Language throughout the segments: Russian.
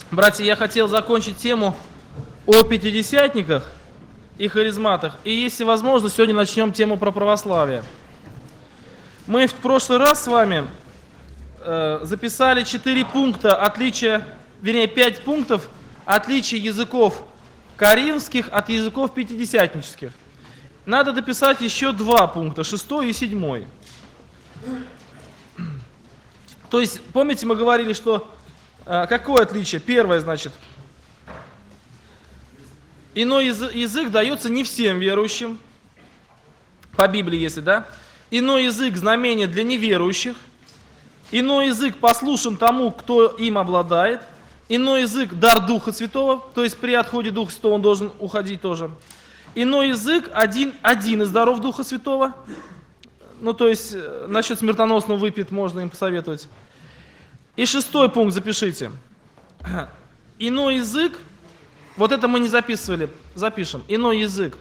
Братья, я хотел закончить тему о пятидесятниках и харизматах. И если возможно, сегодня начнем тему про православие. Мы в прошлый раз с вами записали 4 пункта отличия, вернее 5 пунктов отличия языков коринфских от языков пятидесятнических. Надо дописать еще 2 пункта, 6 и 7. То есть, помните, мы говорили, что какое отличие? Первое, значит, иной язык дается не всем верующим, по Библии, если, да? Иной язык – знамение для неверующих. Иной язык послушен тому, кто им обладает. Иной язык – дар Духа Святого, то есть при отходе Духа Святого он должен уходить тоже. Иной язык – один из даров Духа Святого. Ну, то есть, насчет смертоносного выпит можно им посоветовать. И 6 пункт запишите. Иной язык, вот это мы не записывали, запишем. Иной язык.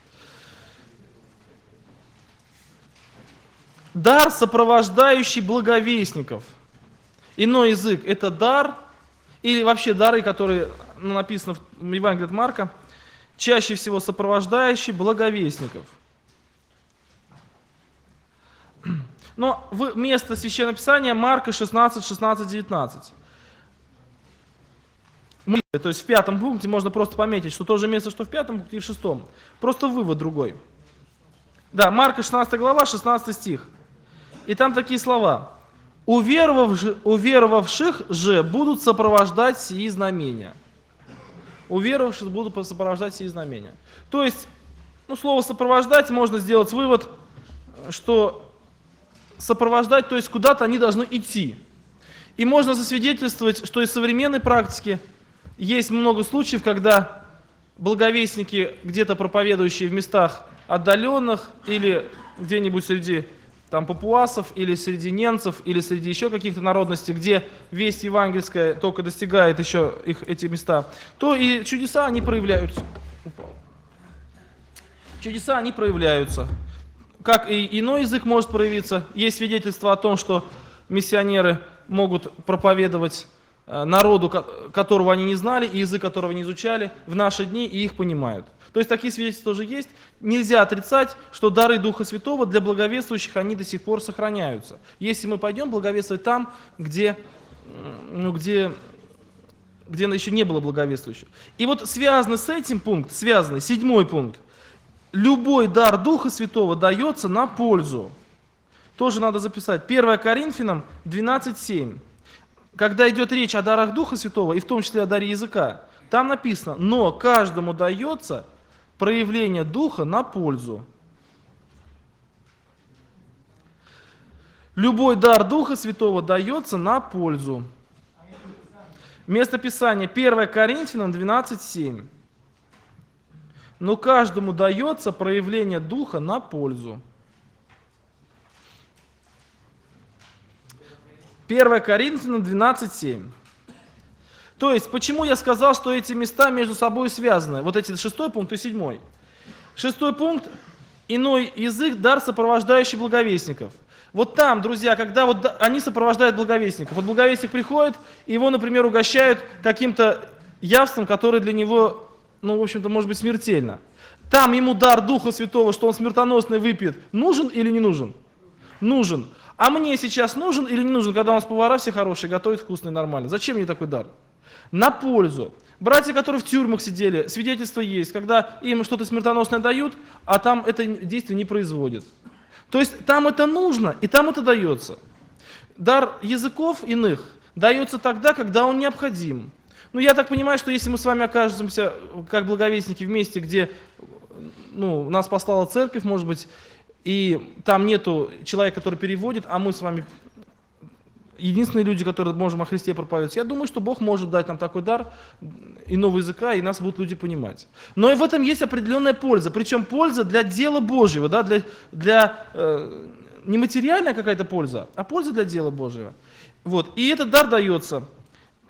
Дар, сопровождающий благовестников. Иной язык – это дар, или вообще дары, которые написаны в Евангелии от Марка, чаще всего сопровождающий благовестников. Но место Священного Писания Марка 16, 16, 19. То есть в 5 пункте можно просто пометить, что то же место, что в 5 пункте и в 6. Просто вывод другой. Да, Марка 16 глава, 16 стих. И там такие слова. Уверовавших же будут сопровождать сии знамения. Уверовавших будут сопровождать сии знамения. То есть, слово сопровождать можно сделать вывод, что сопровождать, то есть куда-то они должны идти. И можно засвидетельствовать, что из современной практики есть много случаев, когда благовестники, где-то проповедующие в местах отдаленных, или где-нибудь среди папуасов, или среди немцев, или среди еще каких-то народностей, где весть евангельская только достигает еще эти места, то и чудеса, они проявляются. Чудеса, они проявляются. Как и иной язык может проявиться. Есть свидетельство о том, что миссионеры могут проповедовать народу, которого они не знали, и язык которого не изучали, в наши дни, и их понимают. То есть такие свидетельства тоже есть. Нельзя отрицать, что дары Духа Святого для благовествующих, они до сих пор сохраняются. Если мы пойдем благовествовать там, где еще не было благовествующих. И вот связанный с этим пункт, 7 пункт. Любой дар Духа Святого дается на пользу. Тоже надо записать. 1 Коринфянам 12:7. Когда идет речь о дарах Духа Святого, и в том числе о даре языка, там написано: но каждому дается проявление Духа на пользу. Любой дар Духа Святого дается на пользу. Место Писания 1 Коринфянам 12:7. Но каждому дается проявление Духа на пользу. 1 Коринфянам 12:7. То есть, почему я сказал, что эти места между собой связаны? Вот эти 6 пункт и 7. 6 пункт – иной язык, дар, сопровождающий благовестников. Вот там, друзья, когда они сопровождают благовестников. Вот благовестник приходит, и его, например, угощают каким-то явством, которое для него, в общем-то, может быть смертельно. Там ему дар Духа Святого, что он смертоносный выпьет, нужен или не нужен? Нужен. А мне сейчас нужен или не нужен, когда у нас повара все хорошие, готовят вкусно и нормально? Зачем мне такой дар? На пользу. Братья, которые в тюрьмах сидели, свидетельства есть, когда им что-то смертоносное дают, а там это действие не производит. То есть там это нужно, и там это дается. Дар языков иных дается тогда, когда он необходим. Я так понимаю, что если мы с вами окажемся как благовестники в месте, где нас послала церковь, может быть, и там нету человека, который переводит, а мы с вами единственные люди, которые можем о Христе проповедовать, я думаю, что Бог может дать нам такой дар иного языка, и нас будут люди понимать. Но и в этом есть определенная польза, причем польза для дела Божьего, да, для не материальная какая-то польза, а польза для дела Божьего. Вот. И этот дар дается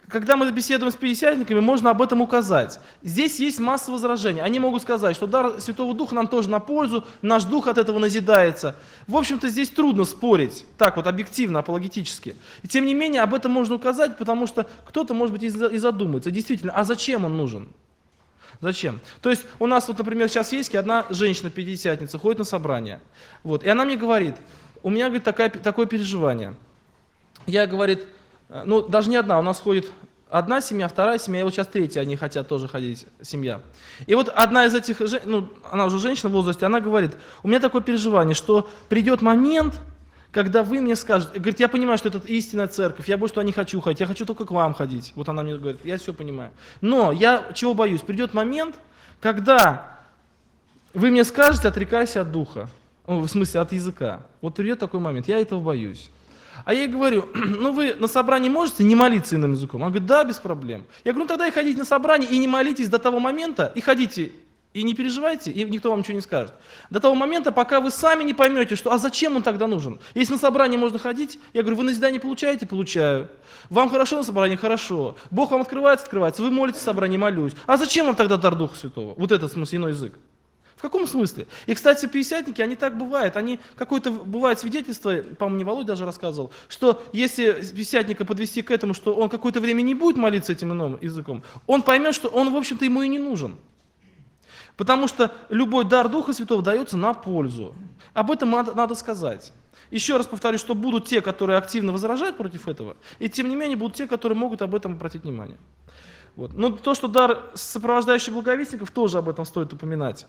когда мы беседуем с пятидесятниками, можно об этом указать. Здесь есть масса возражений. Они могут сказать, что дар Святого Духа нам тоже на пользу, наш дух от этого назидается. В общем-то, здесь трудно спорить, так вот объективно, апологетически. И тем не менее, об этом можно указать, потому что кто-то, может быть, и задумается. Действительно, а зачем он нужен? Зачем? То есть у нас вот, например, сейчас есть одна женщина-пятидесятница, ходит на собрание. Вот, и она мне говорит, у меня, говорит, такое переживание. Я, говорит, ну, даже не одна, у нас ходит одна семья, вторая семья, и вот сейчас третья, они хотят тоже ходить, семья. И вот одна из этих, ну, она уже женщина в возрасте, она говорит, у меня такое переживание, что придет момент, когда вы мне скажете, говорит, я понимаю, что это истинная церковь, я больше туда не хочу ходить, я хочу только к вам ходить. Вот она мне говорит, я все понимаю. Но я чего боюсь? Придет момент, когда вы мне скажете, отрекайся от духа, в смысле от языка. Вот придет такой момент, я этого боюсь. А я ей говорю, ну вы на собрании можете не молиться иным языком? Она говорит, да, без проблем. Я говорю, ну тогда и ходите на собрание, и не молитесь до того момента, и ходите, и не переживайте, и никто вам ничего не скажет. До того момента, пока вы сами не поймете, что, а зачем он тогда нужен? Если на собрание можно ходить, я говорю, вы назидание получаете? Получаю. Вам хорошо на собрании? Хорошо. Бог вам открывается? Открывается. Вы молитесь в собрании? Молюсь. А зачем вам тогда дар Духа Святого? Вот этот, в смысле, иной язык. В каком смысле? И, кстати, пятидесятники, они так бывают. Они какое-то бывает свидетельство, по-моему, не Володя даже рассказывал, что если пятидесятника подвести к этому, что он какое-то время не будет молиться этим иным языком, он поймет, что он, в общем-то, ему и не нужен. Потому что любой дар Духа Святого дается на пользу. Об этом надо сказать. Еще раз повторю, что будут те, которые активно возражают против этого, и тем не менее будут те, которые могут об этом обратить внимание. Вот. Но то, что дар сопровождающих благовестников, тоже об этом стоит упоминать.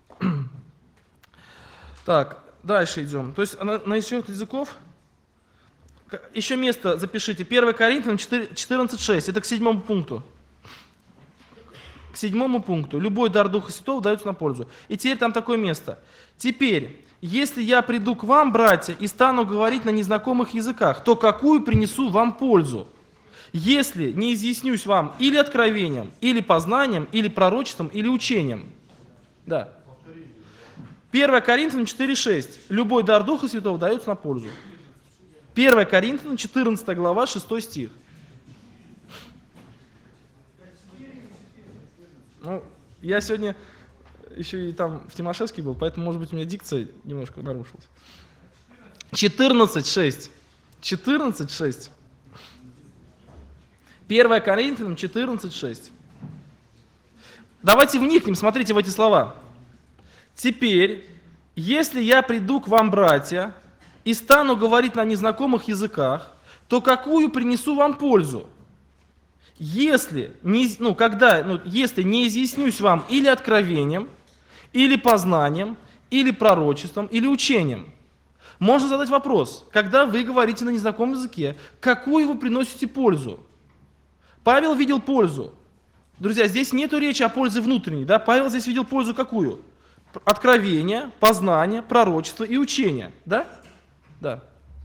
Так, дальше идем. То есть насчет языков, еще место запишите. 1 Коринфянам 14:6, это к 7 пункту. К 7 пункту. Любой дар Духа Святого дается на пользу. И теперь там такое место. Теперь, если я приду к вам, братья, и стану говорить на незнакомых языках, то какую принесу вам пользу? Если не изъяснюсь вам или откровением, или познанием, или пророчеством, или учением. Да. 1 Коринфянам 4:6. Любой дар Духа Святого дается на пользу. 1 Коринфянам 14 глава, 6 стих. Ну, я сегодня еще и там в Тимошевске был, поэтому, может быть, у меня дикция немножко нарушилась. 14:6. 14:6. 1 Коринфянам 14:6. Давайте вникнем, смотрите в эти слова. Теперь, если я приду к вам, братья, и стану говорить на незнакомых языках, то какую принесу вам пользу? Если не изъяснюсь вам или откровением, или познанием, или пророчеством, или учением. Можно задать вопрос, когда вы говорите на незнакомом языке, какую вы приносите пользу? Павел видел пользу. Друзья, здесь нету речи о пользе внутренней, да? Павел здесь видел пользу какую? Откровение, познание, пророчество и учение, да? Да.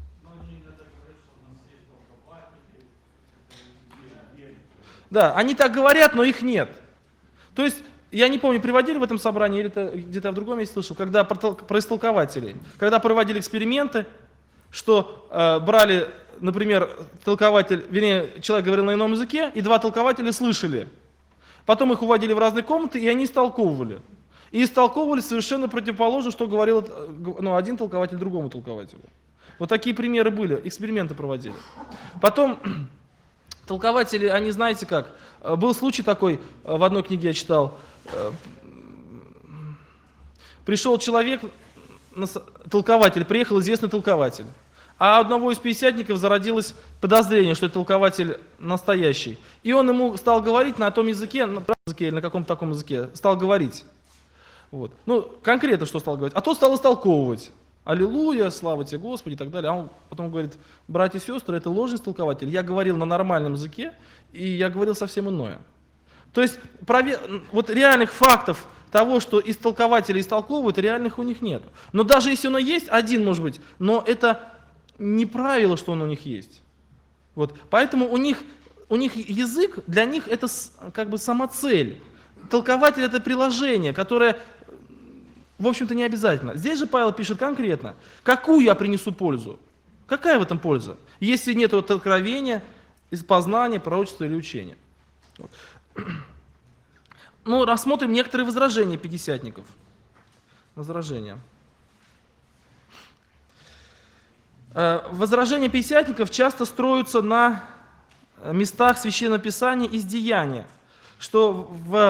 Да, они так говорят, но их нет. То есть, я не помню, приводили в этом собрании, или это где-то в другом месте слышал, когда про истолкователей, когда проводили эксперименты, что брали, например, человек говорил на ином языке, и два толкователя слышали. Потом их уводили в разные комнаты, и они истолковывали. И истолковывали совершенно противоположно, что говорил один толкователь другому толкователю. Вот такие примеры были, эксперименты проводили. Потом толкователи, они знаете как, был случай такой, в одной книге я читал, пришел человек, толкователь, приехал известный толкователь, а у одного из пятидесятников зародилось подозрение, что это толкователь настоящий. И он ему стал говорить на том языке, на языке или на каком-то таком языке, стал говорить. Вот. Ну, конкретно что стал говорить. А тот стал истолковывать. Аллилуйя, слава тебе, Господи, и так далее. А он потом говорит, братья и сестры, это ложный истолкователь. Я говорил на нормальном языке, и я говорил совсем иное. То есть, вот реальных фактов того, что истолкователи истолковывают, реальных у них нет. Но даже если он есть, один может быть, но это не правило, что он у них есть. Вот. Поэтому у них язык, для них это как бы сама цель. Толкователь это приложение, которое, в общем-то, не обязательно. Здесь же Павел пишет конкретно, какую я принесу пользу. Какая в этом польза? Если нет откровения, из познания, пророчества или учения. Вот. Ну, рассмотрим некоторые возражения пятидесятников. Возражения. Возражения пятидесятников часто строятся на местах Священного Писания из Деяния, что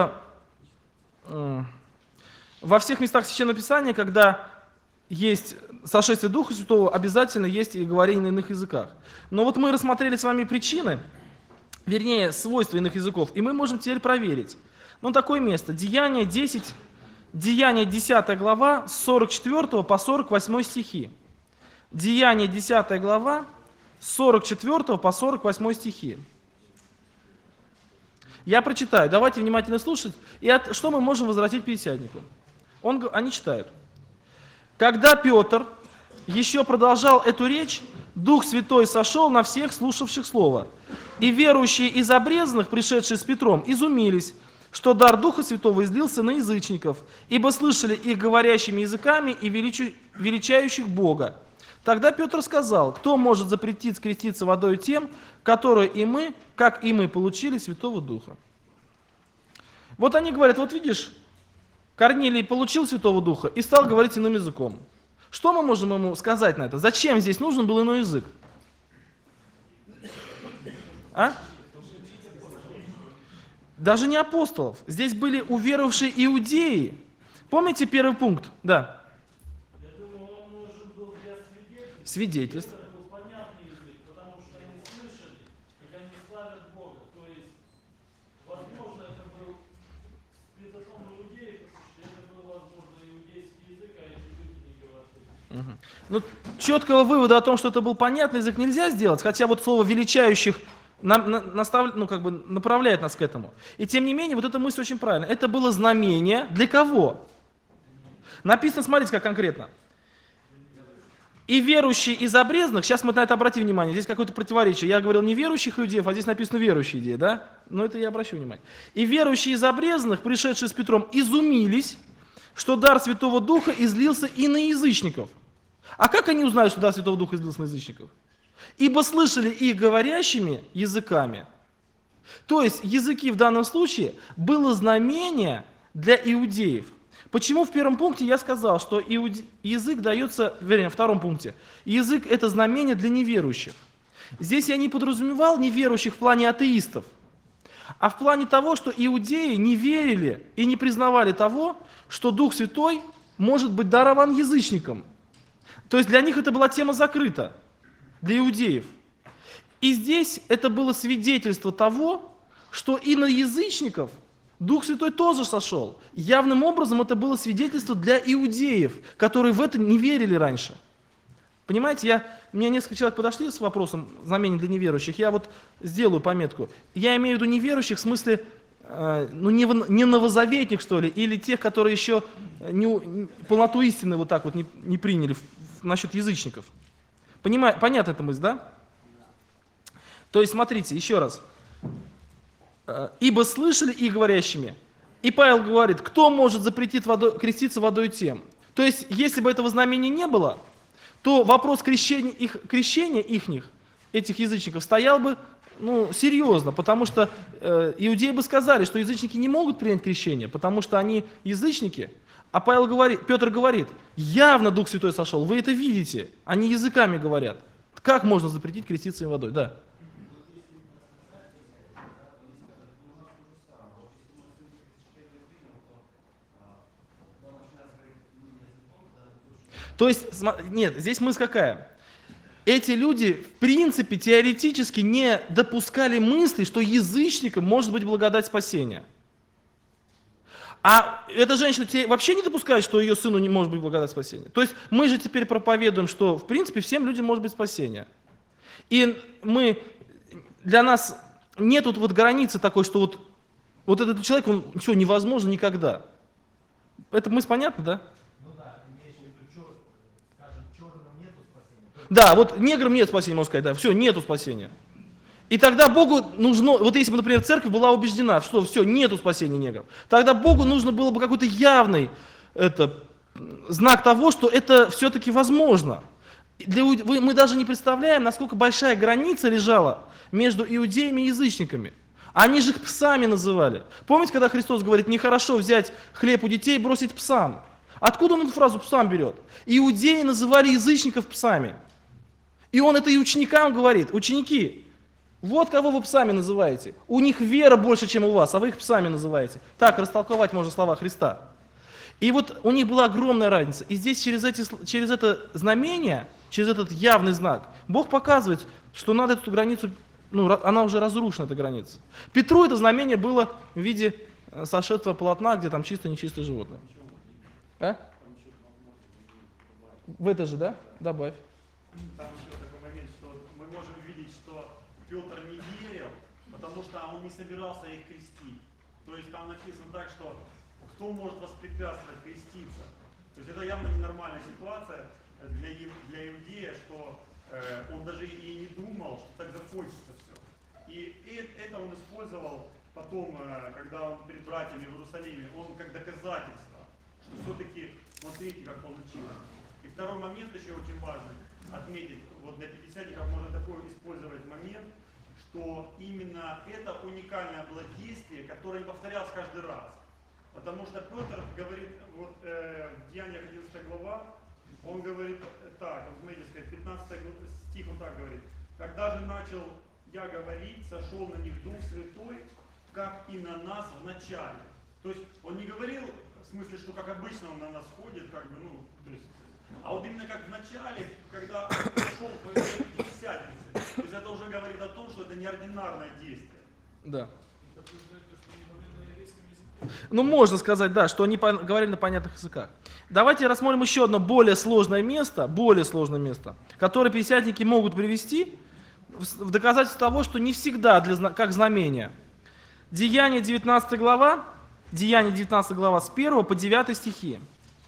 во всех местах Священного Писания, когда есть сошествие Духа Святого, обязательно есть и говорение на иных языках. Но вот мы рассмотрели с вами причины, вернее, свойства иных языков, и мы можем теперь проверить. Ну, такое место. Деяния 10 глава, с 44 по 48 стихи. Деяния 10 глава, с 44 по 48 стихи. Я прочитаю, давайте внимательно слушать. И что мы можем возвратить пятидесятнику? Они читают. Когда Петр еще продолжал эту речь, Дух Святой сошел на всех слушавших Слово. И верующие из обрезанных, пришедшие с Петром, изумились, что дар Духа Святого излился на язычников, ибо слышали их говорящими языками и величающих Бога. Тогда Петр сказал: кто может запретить креститься водой тем, которые и мы, как и мы, получили Святого Духа? Вот они говорят, вот видишь, Корнилий получил Святого Духа и стал говорить иным языком. Что мы можем ему сказать на это? Зачем здесь нужен был иной язык? А? Даже не апостолов. Здесь были уверовавшие иудеи. Помните первый пункт? Да. Свидетельств. Ну, четкого вывода о том, что это был понятный язык, нельзя сделать, хотя вот слово «величающих» направляет нас к этому. И тем не менее, вот эта мысль очень правильная. Это было знамение для кого? Написано, смотрите, как конкретно. И верующие из обрезанных, сейчас мы на это обратим внимание, здесь какое-то противоречие. Я говорил не верующих иудеев, а здесь написано верующие идеи, да? Но это я обращу внимание. И верующие из обрезанных, пришедшие с Петром, изумились, что дар Святого Духа излился и на язычников. А как они узнали, что дар Святого Духа излился на язычников? Ибо слышали их говорящими языками. То есть языки в данном случае было знамение для иудеев. Почему в первом пункте я сказал, что язык дается, вернее, в втором пункте, язык это знамение для неверующих. Здесь я не подразумевал неверующих в плане атеистов, а в плане того, что иудеи не верили и не признавали того, что Дух Святой может быть дарован язычникам. То есть для них это была тема закрыта, для иудеев. И здесь это было свидетельство того, что и на язычников Дух Святой тоже сошел. Явным образом это было свидетельство для иудеев, которые в это не верили раньше. Понимаете, мне несколько человек подошли с вопросом знамения для неверующих, я вот сделаю пометку. Я имею в виду неверующих в смысле, не новозаветных, что ли, или тех, которые еще полноту истины вот так вот не приняли насчет язычников. Понятна эта мысль, да? То есть, смотрите, еще раз. «Ибо слышали их говорящими». И Павел говорит, кто может запретить креститься водой тем? То есть, если бы этого знамения не было, то вопрос крещения этих язычников, стоял бы серьезно, потому что иудеи бы сказали, что язычники не могут принять крещение, потому что они язычники. А Петр говорит, явно Дух Святой сошел, вы это видите, они языками говорят. Как можно запретить креститься им водой? Да. То есть, нет, здесь мысль какая? Эти люди, в принципе, теоретически не допускали мысли, что язычникам может быть благодать спасения. А эта женщина вообще не допускает, что ее сыну не может быть благодать спасения. То есть мы же теперь проповедуем, что, в принципе, всем людям может быть спасение. И для нас нет вот границы такой, что вот этот человек, он что, невозможно никогда. Это мысль понятна, да? Да, вот неграм нет спасения, можно сказать, да, все, нету спасения. И тогда Богу нужно, вот если бы, например, церковь была убеждена, что все, нету спасения негров, тогда Богу нужно было бы какой-то явный знак того, что это все-таки возможно. Мы даже не представляем, насколько большая граница лежала между иудеями и язычниками. Они же их псами называли. Помните, когда Христос говорит, нехорошо взять хлеб у детей и бросить псам? Откуда он эту фразу псам берет? Иудеи называли язычников псами. И он это и ученикам говорит. Ученики, вот кого вы псами называете. У них вера больше, чем у вас, а вы их псами называете. Так растолковать можно слова Христа. И вот у них была огромная разница. И здесь через это знамение, через этот явный знак, Бог показывает, что надо эту границу, она уже разрушена, эта граница. Петру это знамение было в виде сошедшего полотна, где там чисто нечистое животное. А? В это же, да? Добавь. Там еще такой момент, что мы можем видеть, что Петр не верил, потому что он не собирался их крестить. То есть там написано так, что кто может воспрепятствовать креститься? То есть это явно ненормальная ситуация для иудея, что он даже и не думал, что так закончится все. И это он использовал потом, когда он перед братьями в Иерусалиме, он как доказательство, что все-таки, смотрите, как получилось. И второй момент еще очень важный отметить, вот для пятидесятников можно такой использовать момент, что именно это уникальное было действие, которое не повторялось каждый раз. Потому что Петр говорит, вот в Деяниях 11 глава, он говорит так, вот смотрите, 15 стих он так говорит, когда же начал я говорить, сошел на них Дух Святой, как и на нас в начале. То есть он не говорил, в смысле, что как обычно он на нас ходит, как бы, то есть, а вот именно как в начале, когда пошел по Пятидесятнице, то есть это уже говорит о том, что это неординарное действие. Да. Можно сказать, да, что они говорили на понятных языках. Давайте рассмотрим еще одно более сложное место, которое пятидесятники могут привести в доказательство того, что не всегда как знамение. Деяния 19 глава с 1 по 9 стихи.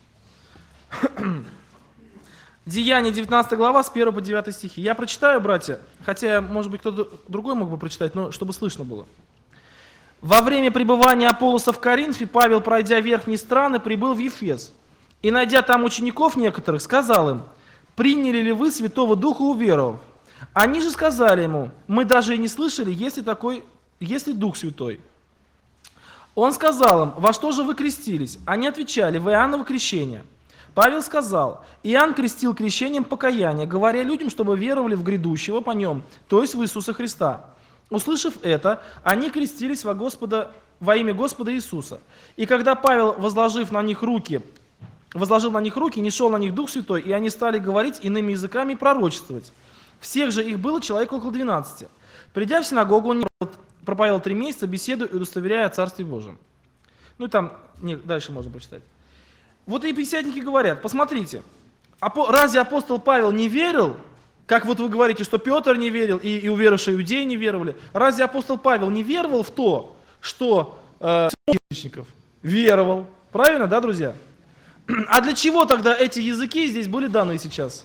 Деяния 19 глава с 1 по 9 стихи. Я прочитаю, братья, хотя, может быть, кто-то другой мог бы прочитать, но чтобы слышно было. Во время пребывания Аполлоса в Коринфе Павел, пройдя верхние страны, прибыл в Ефес. И, найдя там учеников некоторых, сказал им, приняли ли вы Святого Духа, уверовав? Они же сказали ему, мы даже и не слышали, есть ли Дух Святой. Он сказал им, во что же вы крестились? Они отвечали, в Иоанново крещение. Павел сказал, Иоанн крестил крещением покаяния, говоря людям, чтобы веровали в грядущего по нем, то есть в Иисуса Христа. Услышав это, они крестились во имя Господа Иисуса. И когда Павел, возложил на них руки, не шел на них Дух Святой, и они стали говорить иными языками и пророчествовать. Всех же их было человек около 12. Придя в синагогу, он проповедовал 3 месяца, беседуя и удостоверяя о Царстве Божьем. Дальше можно прочитать. Вот и пятидесятники говорят, посмотрите, разве апостол Павел не верил, как вот вы говорите, что Петр не верил, и уверовавшие иудеи не веровали, разве апостол Павел не веровал в то, что язычников веровал? Правильно, да, друзья? А для чего тогда эти языки здесь были даны сейчас?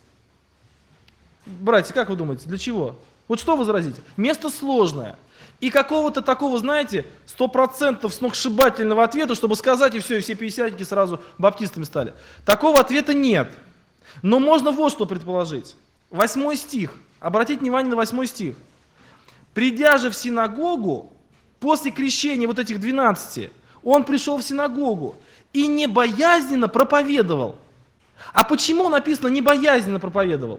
Братья, как вы думаете, для чего? Вот что возразите? Место сложное. И какого-то такого, знаете, 100% сногсшибательного ответа, чтобы сказать, и все пятидесятники сразу баптистами стали. Такого ответа нет. Но можно вот что предположить. 8 стих. Обратите внимание на 8 стих. Придя же в синагогу, после крещения вот этих 12, он пришел в синагогу и небоязненно проповедовал. А почему написано «небоязненно проповедовал»?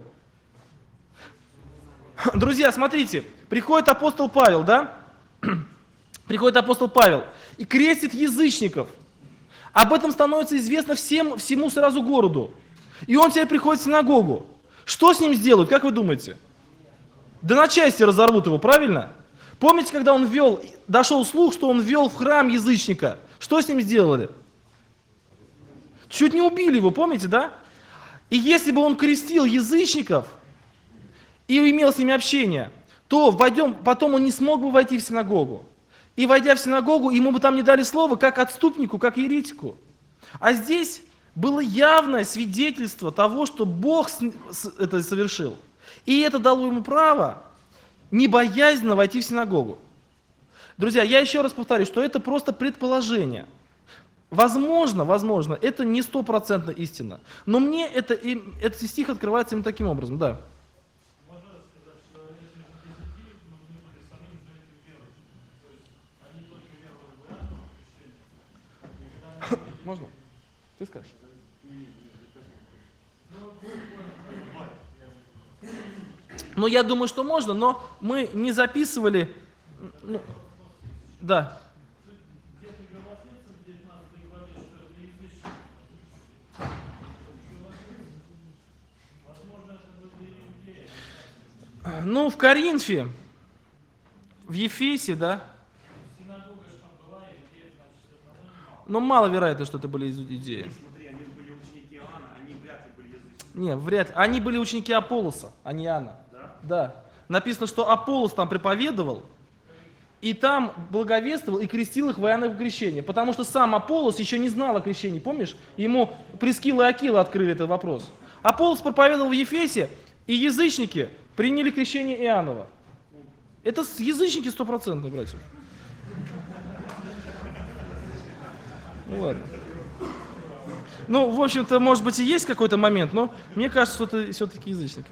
Друзья, смотрите, приходит апостол Павел, да? Приходит апостол Павел и крестит язычников. Об этом становится известно всему сразу городу. И он теперь приходит в синагогу. Что с ним сделают, как вы думаете? Да на части разорвут его, правильно? Помните, когда дошел слух, что он ввел в храм язычника? Что с ним сделали? Чуть не убили его, помните, да? И если бы он крестил язычников и имел с ними общение, то потом он не смог бы войти в синагогу. И войдя в синагогу, ему бы там не дали слова, как отступнику, как еретику. А здесь было явное свидетельство того, что Бог это совершил. И это дало ему право небоязненно войти в синагогу. Друзья, я еще раз повторю, что это просто предположение. Возможно, это не стопроцентно истина. Но мне этот стих открывается именно таким образом, да. Можно? Ты скажешь? Ну, я думаю, что можно, но мы не записывали. Ну, да. Ну, в Коринфе, в Ефесе, да. Но маловероятно, что это были иудеи. Смотри, они были ученики Иоанна, они вряд ли были язычники. Не, вряд ли. Они были ученики Аполлоса, а не Иоанна. Да? Да. Написано, что Аполлос там проповедовал, и там благовествовал и крестил их в Иоанново крещение. Потому что сам Аполлос еще не знал о крещении, помнишь? Ему Прискилла и Акила открыли этот вопрос. Аполлос проповедовал в Ефесе, и язычники приняли крещение Иоаннова. Это язычники стопроцентные, братья. Ну ладно. Ну, в общем-то, может быть, и есть какой-то момент, но мне кажется, что это все-таки язычник.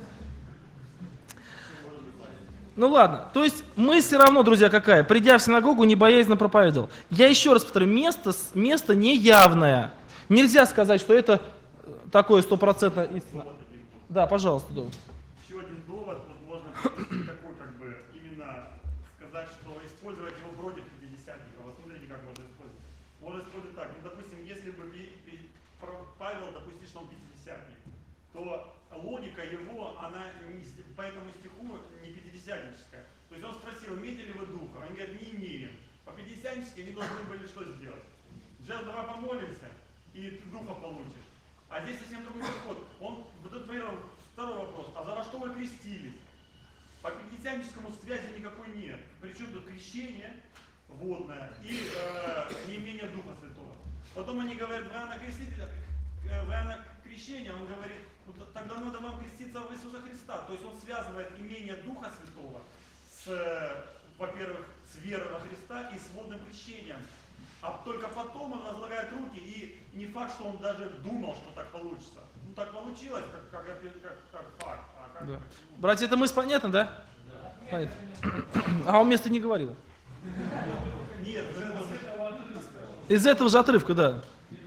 Ну ладно, то есть мы все равно, друзья, какая? Придя в синагогу, не боязненно проповедовал. Я еще раз повторю, место неявное. Нельзя сказать, что это такое стопроцентно истина. Да, пожалуйста, Дом. Еще один довод, вот можно такой, как бы, именно сказать, что использовать его против пятидесятников. Вот смотрите, как можно использовать. Можно использовать так, ну, допустим, если бы Павел допустил, что он пятидесятник, то логика его, она по этому стиху не пятидесятническая. То есть он спросил, имеете ли вы духа? Они говорят, не имеем. По пятидесятнически они должны были что сделать? Сейчас давай помолимся, и ты духа получишь. А здесь совсем другой подход. Он удовлетворил второй вопрос. А за что вы крестились? По пятидесятническому связи никакой нет. Причем тут крещение водное и неимение Духа Святого. Потом они говорят, в Иоанна Крестителя, в Иоанна крещение, он говорит, ну, тогда надо вам креститься в Иисуса Христа. То есть он связывает имение Духа Святого с, во-первых, с верой во Христа и с водным крещением. А только потом он возлагает руки, и не факт, что он даже думал, что так получится. Ну так получилось, как факт. А как... Да. Братья, это мысль понятна, да? Да. Понятно. А он вместо не говорил. Нет, Из этого же отрывка, да.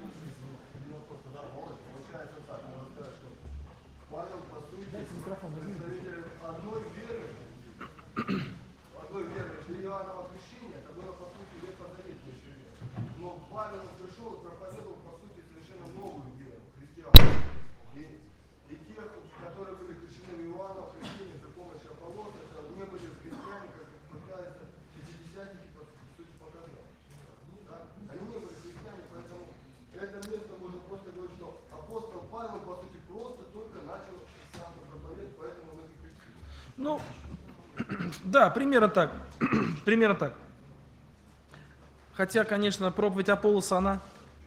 Одной веры, что Иоанново крещение, это было по сути ветхозаветное крещение. Но Павел пришел и проповедовал по сути совершенно новую веру, христианство. И тех, которые были крещены в Иоанново крещение за помощью Аполлоса, это не были христиане, как пытаются пятидесятники по сути показать. Да? Они не были христиане, поэтому это место можно просто говорить, что апостол Павел по сути просто только начал сам проповедовать, поэтому мы и крестили. Ну, да, примерно так. Примерно так. Хотя, конечно, проповедь Аполлоса, она...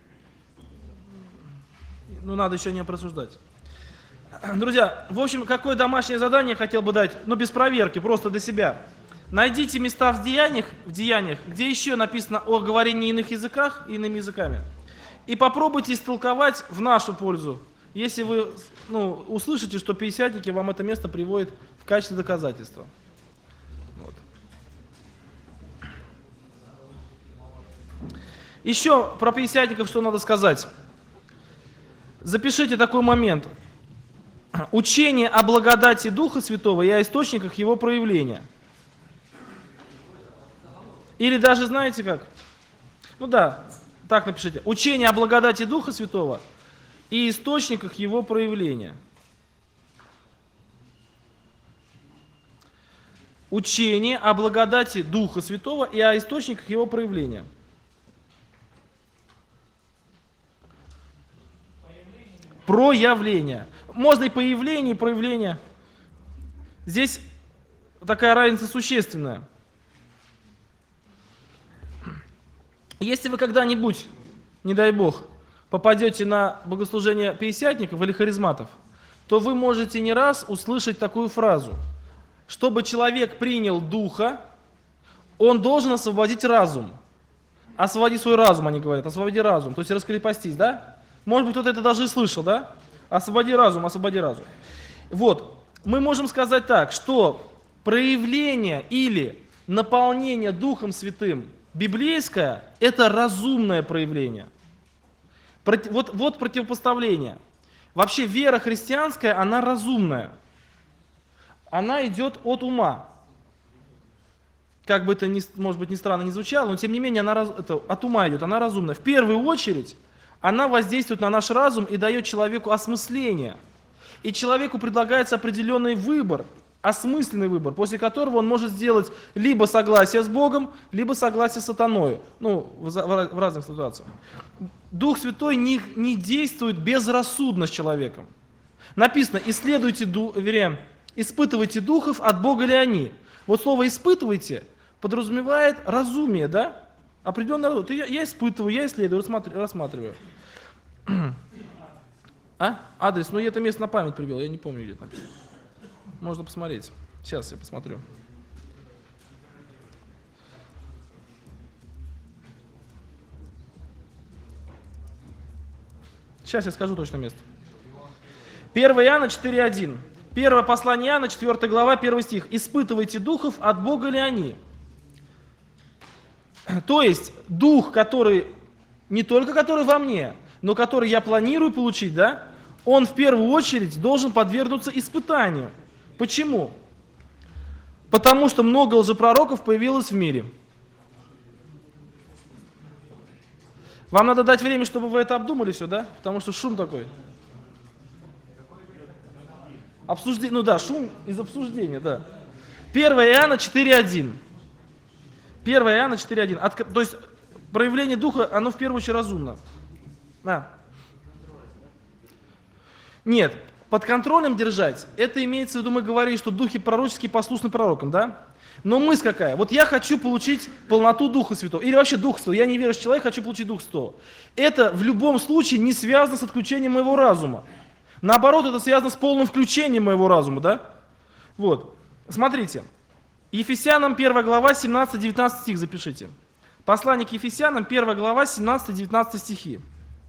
Ну, надо еще не просуждать. Друзья, в общем, какое домашнее задание я хотел бы дать? Ну, без проверки, просто для себя. Найдите места в деяниях, где еще написано о говорении иных языках и иными языками. И попробуйте истолковать в нашу пользу. Если вы услышите, что пятидесятники вам это место приводят в качестве доказательства. Вот. Еще про пятидесятников что надо сказать. Запишите такой момент. Учение о благодати Духа Святого и о источниках его проявления. Или даже, знаете как? Ну да, так напишите. Учение о благодати Духа Святого и источниках его проявления. Учение о благодати Духа Святого и о источниках его проявления. Проявление. Можно и появление, и проявление. Здесь такая разница существенная. Если вы когда-нибудь, не дай Бог, попадете на богослужение пятидесятников или харизматов, то вы можете не раз услышать такую фразу. Чтобы человек принял Духа, он должен освободить разум. освободи свой разум, они говорят, освободи разум, то есть раскрепостись, да? Может быть, кто-то это даже и слышал, да? Освободи разум, освободи разум. Вот, мы можем сказать так, что проявление или наполнение Духом Святым библейское – это разумное проявление. Вот противопоставление. Вообще вера христианская, она разумная. Она идет от ума. Как бы это, может быть, ни странно не звучало, но тем не менее она от ума идет, она разумная. В первую очередь она воздействует на наш разум и дает человеку осмысление. И человеку предлагается определенный выбор, осмысленный выбор, после которого он может сделать либо согласие с Богом, либо согласие с сатаною. Ну, в разных ситуациях. Дух Святой не действует безрассудно с человеком. Написано, испытывайте духов, от Бога ли они. Вот слово «испытывайте» подразумевает разумие, да? Определенное разумие. Я испытываю, я исследую, рассматриваю. Адрес, ну я это место на память привел, я не помню, где это написано. Можно посмотреть. Сейчас я посмотрю. Сейчас я скажу точно место. 1 Иоанна 4:1. Первое послание Иоанна, 4 глава, 1 стих. «Испытывайте духов, от Бога ли они?» То есть дух, который, не только который во мне, но который я планирую получить, да, он в первую очередь должен подвергнуться испытанию. Почему? Потому что много лжепророков появилось в мире. Вам надо дать время, чтобы вы это обдумали все, да? Потому что шум такой. Обсуждение, ну да, шум из обсуждения, да. 1 Иоанна 4:1. 1 Иоанна 4:1. То есть проявление духа, оно в первую очередь разумно. Нет, под контролем держать, это имеется в виду, мы говорили, что духи пророческие послушны пророкам, да? Но мысль какая? Вот я хочу получить полноту Духа Святого, или вообще Духа Святого, я не верующий человек, хочу получить Духа Святого. Это в любом случае не связано с отключением моего разума. Наоборот, это связано с полным включением моего разума, да? Вот, смотрите, Ефесянам 1 глава, 17-19 стих запишите. Послание к Ефесянам, 1 глава, 17-19 стихи.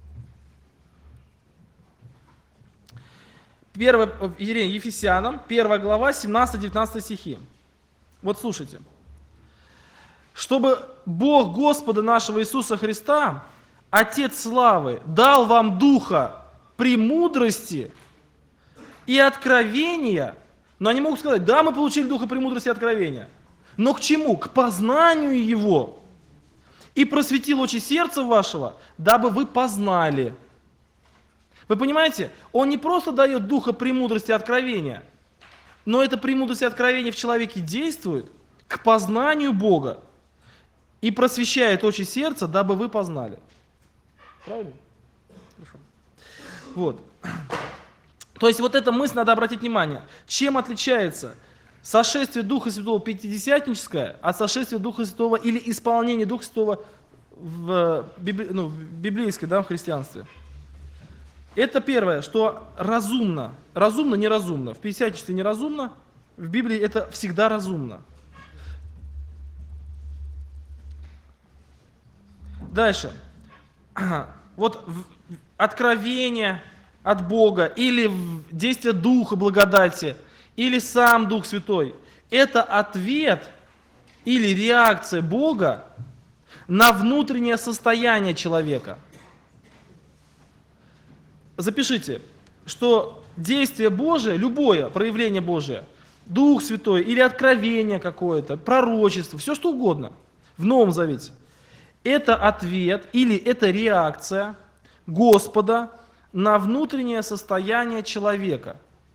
Ефесянам, 1 глава, 17-19 стихи. Вот слушайте. «Чтобы Бог Господа нашего Иисуса Христа, Отец славы, дал вам духа премудрости и откровения». Но они могут сказать, да, мы получили духа премудрости и откровения. Но к чему? К познанию Его. «И просветил очи сердца вашего, дабы вы познали». Вы понимаете, Он не просто дает духа премудрости и откровения, но эта премудрость и откровение в человеке действует к познанию Бога и просвещает очи сердца, дабы вы познали. Правильно? Хорошо. Вот. То есть вот эта мысль надо обратить внимание. Чем отличается сошествие Духа Святого пятидесятническое от сошествия Духа Святого или исполнение Духа Святого в библейской, да, в христианстве? Это первое, что разумно. Разумно, неразумно. В пятидесятничестве неразумно, в Библии это всегда разумно. Дальше. Вот откровение от Бога или действие Духа благодати, или сам Дух Святой. Это ответ или реакция Бога на внутреннее состояние человека. Запишите, что действие Божие, любое проявление Божие, Дух Святой или откровение какое-то, пророчество, все что угодно в Новом Завете, это ответ или это реакция Господа на внутреннее состояние человека.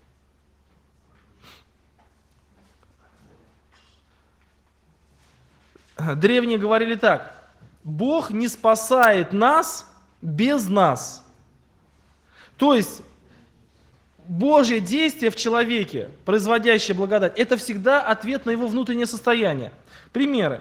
Древние говорили так: Бог не спасает нас без нас. То есть Божье действие в человеке, производящее благодать, это всегда ответ на его внутреннее состояние. Примеры.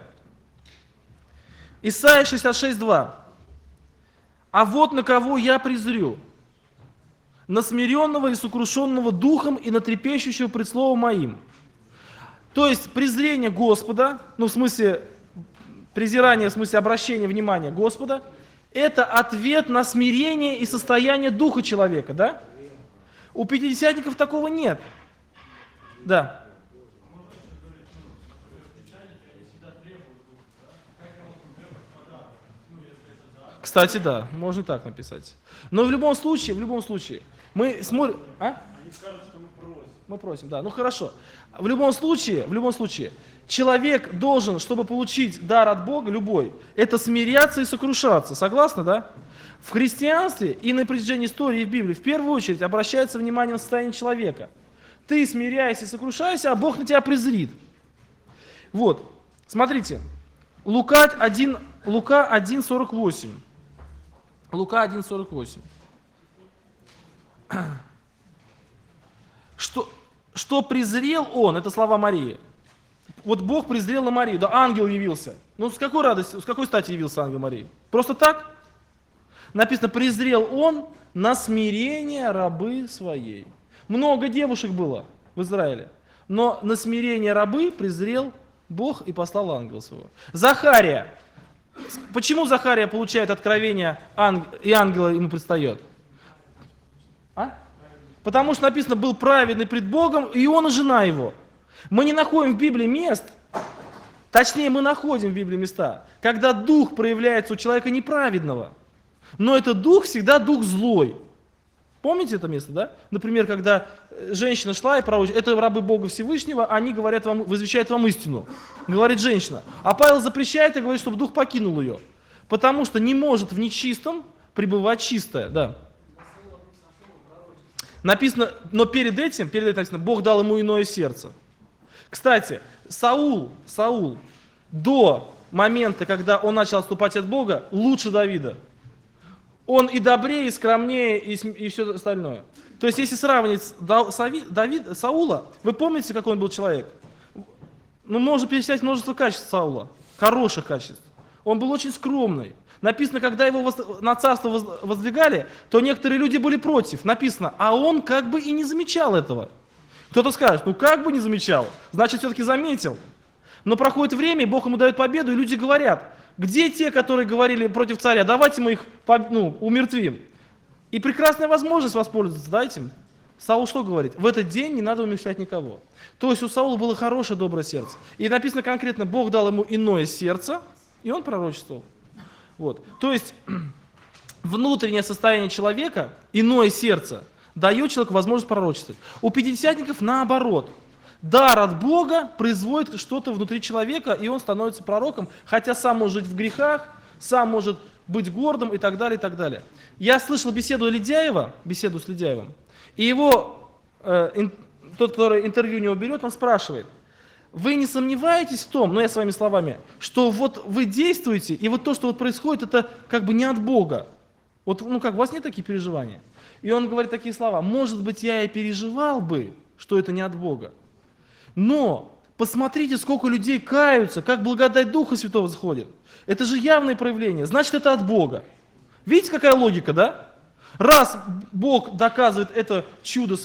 Исайя 66:2. «А вот на кого я презрю, на смиренного и сокрушенного духом и на трепещущего пред словом моим». То есть презрение Господа, ну в смысле презирание, в смысле обращения внимания Господа, это ответ на смирение и состояние духа человека, да? У пятидесятников такого нет. Да. Кстати, да, можно так написать. Но в любом случае, мы смотрим... А? Они скажут, что мы просим. Мы просим, да. Ну хорошо. В любом случае, человек должен, чтобы получить дар от Бога, любой, это смиряться и сокрушаться. Согласны, да? В христианстве и на протяжении истории и в Библии в первую очередь обращается внимание на состояние человека. Ты смиряйся и сокрушайся, а Бог на тебя презрит. Вот, смотрите, Лука 1:48. Лука 1:48. Что презрел он, это слова Марии. Вот Бог презрел на Марию, да, ангел явился. Ну, с какой радостью, с какой стати явился ангел Марии? Просто так? Написано, презрел он на смирение рабы своей. Много девушек было в Израиле, но на смирение рабы презрел Бог и послал ангела своего. Захария. Почему Захария получает откровение, и ангела ему предстает? А? Потому что написано, был праведный пред Богом, и он и жена его. Мы не находим в Библии мест, точнее мы находим в Библии места, когда дух проявляется у человека неправедного, но этот дух всегда дух злой. Помните это место, да? Например, когда женщина шла и пророчит, это рабы Бога Всевышнего, они говорят вам, возвещают вам истину, говорит женщина. А Павел запрещает и говорит, чтобы дух покинул ее, потому что не может в нечистом пребывать чистое, да. Написано, но перед этим написано, Бог дал ему иное сердце. Кстати, Саул до момента, когда он начал отступать от Бога, лучше Давида. Он и добрее, и скромнее, и все остальное. То есть, если сравнивать Саула, вы помните, какой он был человек? Ну, можно перечислять множество качеств Саула, хороших качеств. Он был очень скромный. Написано, когда его на царство воздвигали, то некоторые люди были против. Написано, а он как бы и не замечал этого. Кто-то скажет, ну как бы не замечал, значит все-таки заметил. Но проходит время, и Бог ему дает победу, и люди говорят, где те, которые говорили против царя, давайте мы их умертвим. И прекрасная возможность воспользоваться, дайте им. Саул что говорит? В этот день не надо умерщвлять никого. То есть у Саула было хорошее, доброе сердце. И написано конкретно, Бог дал ему иное сердце, и он пророчествовал. Вот. То есть внутреннее состояние человека, иное сердце, дает человеку возможность пророчествовать. У пятидесятников наоборот. Дар от Бога производит что-то внутри человека, и он становится пророком, хотя сам может жить в грехах, сам может быть гордым и так далее, и так далее. Я слышал беседу с Ледяевым, и его, тот, который интервью у него берет, он спрашивает, вы не сомневаетесь в том, я своими словами, что вот вы действуете, и вот то, что вот происходит, это как бы не от Бога. Вот, у вас нет таких переживаний? И он говорит такие слова, может быть, я и переживал бы, что это не от Бога. Но посмотрите, сколько людей каются, как благодать Духа Святого заходит. Это же явное проявление, значит, это от Бога. Видите, какая логика, да? Раз Бог доказывает это чудо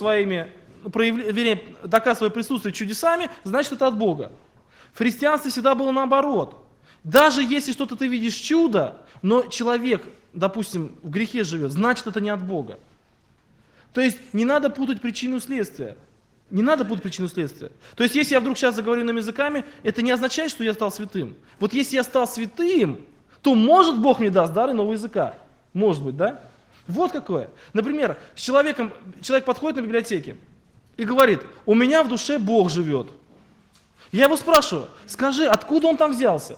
доказывает свое присутствие чудесами, значит, это от Бога. В христианстве всегда было наоборот. Даже если что-то ты видишь чудо, но человек, допустим, в грехе живет, значит, это не от Бога. То есть не надо путать причину и следствие. То есть если я вдруг сейчас заговорю иными языками, это не означает, что я стал святым. Вот если я стал святым, то может Бог мне даст дар иного языка. Может быть, да? Вот какое. Например, человек подходит на библиотеке и говорит, у меня в душе Бог живет. Я его спрашиваю, скажи, откуда он там взялся?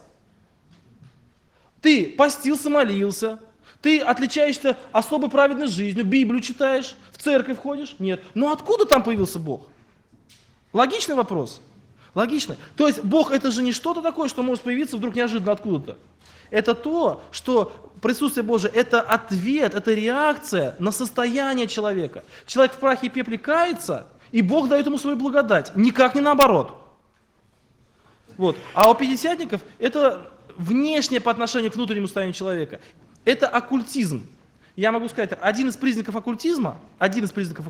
Ты постился, молился, ты отличаешься особой праведной жизнью, Библию читаешь, в церковь ходишь? Нет. Но откуда там появился Бог? Логичный вопрос? Логично. То есть Бог это же не что-то такое, что может появиться вдруг неожиданно откуда-то. Это то, что присутствие Божие, это ответ, это реакция на состояние человека. Человек в прахе и пепле кается, и Бог дает ему свою благодать. Никак не наоборот. Вот. А у пятидесятников это внешнее по отношению к внутреннему состоянию человека. Это оккультизм. Я могу сказать, один из признаков оккультизма,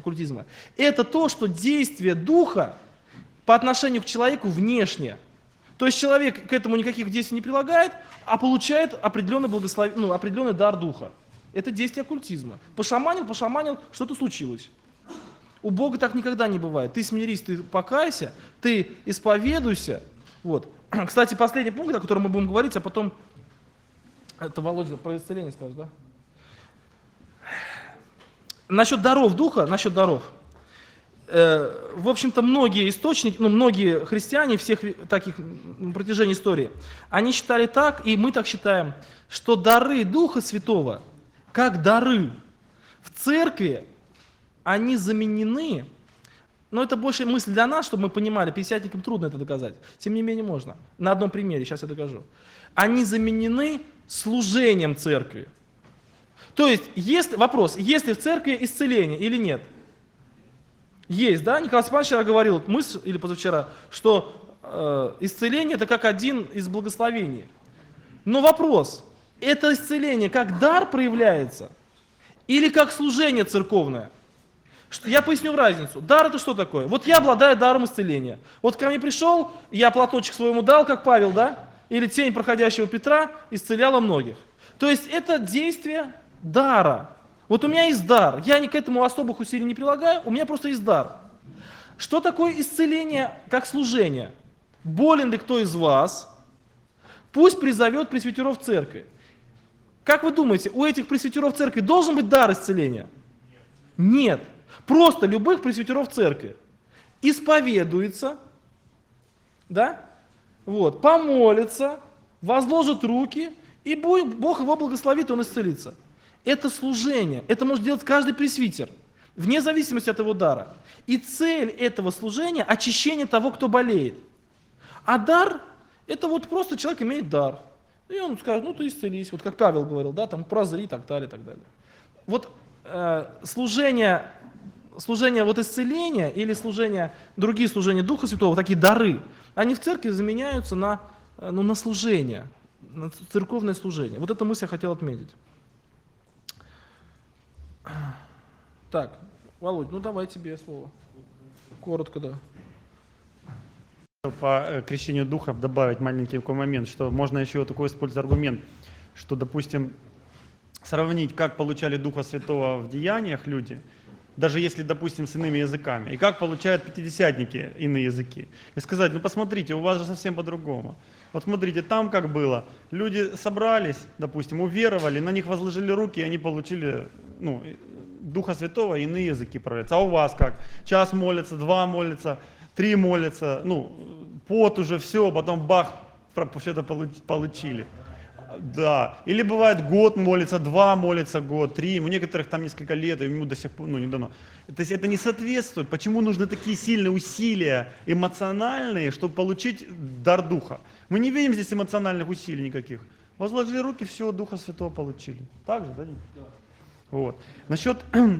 это то, что действие духа по отношению к человеку внешне. То есть человек к этому никаких действий не прилагает, а получает определенный, определенный дар духа. Это действие оккультизма. Пошаманил, что-то случилось. У Бога так никогда не бывает. Ты смирись, ты покайся, ты исповедуйся. Вот. Кстати, последний пункт, о котором мы будем говорить, а потом... Это Володя про исцеление скажешь, да? Насчет даров духа, насчет даров. В общем-то, многие источники, многие христиане всех таких на протяжении истории, они считали так, и мы так считаем, что дары Духа Святого, как дары в церкви, они заменены, но это больше мысль для нас, чтобы мы понимали, пятидесятникам трудно это доказать, тем не менее можно. На одном примере, сейчас я докажу. Они заменены служением церкви. То есть, вопрос, есть ли в церкви исцеление или нет? Есть, да? Николай Степанович вчера говорил, мысль, или позавчера, что исцеление это как один из благословений. Но вопрос, это исцеление как дар проявляется или как служение церковное? Я поясню разницу. Дар это что такое? Вот я обладаю даром исцеления. Вот ко мне пришел, я платочек своему дал, как Павел, да? Или тень проходящего Петра исцеляла многих. То есть это действие дара. Вот у меня есть дар, я к этому особых усилий не прилагаю, у меня просто есть дар. Что такое исцеление как служение? Болен ли кто из вас? Пусть призовет пресвитеров церкви. Как вы думаете, у этих пресвитеров церкви должен быть дар исцеления? Нет. Просто любых пресвитеров церкви исповедуется, да? Вот, помолится, возложит руки, и Бог его благословит, он исцелится. Это служение, это может делать каждый пресвитер, вне зависимости от его дара. И цель этого служения – очищение того, кто болеет. А дар – это вот просто человек имеет дар. И он скажет, ну ты исцелись, вот как Павел говорил, да, там прозри и так далее, и так далее. Вот служение вот исцеления или другие служения Духа Святого, такие дары, они в церкви заменяются на служение, на церковное служение. Вот эту мысль я хотел отметить. Так, Володь, ну давай тебе слово. Коротко, да. По крещению духа добавить маленький такой момент, что можно еще такой использовать аргумент, что, допустим, сравнить, как получали Духа Святого в деяниях люди, даже если, допустим, с иными языками, и как получают пятидесятники иные языки. И сказать, ну посмотрите, у вас же совсем по-другому. Вот смотрите, там как было, люди собрались, допустим, уверовали, на них возложили руки, и они получили, Духа Святого, и иные языки проявляются. А у вас как? Час молятся, 2 молятся, 3 молятся, пот уже, все, потом бах, все это получили. Да. Или бывает год молится, 2 молится год, 3, у некоторых там несколько лет, и ему до сих пор, не дано. То есть это не соответствует. Почему нужны такие сильные усилия эмоциональные, чтобы получить дар Духа? Мы не видим здесь эмоциональных усилий никаких. Возложили руки, все, Духа Святого получили. Так же, да? Да. Вот. Насчет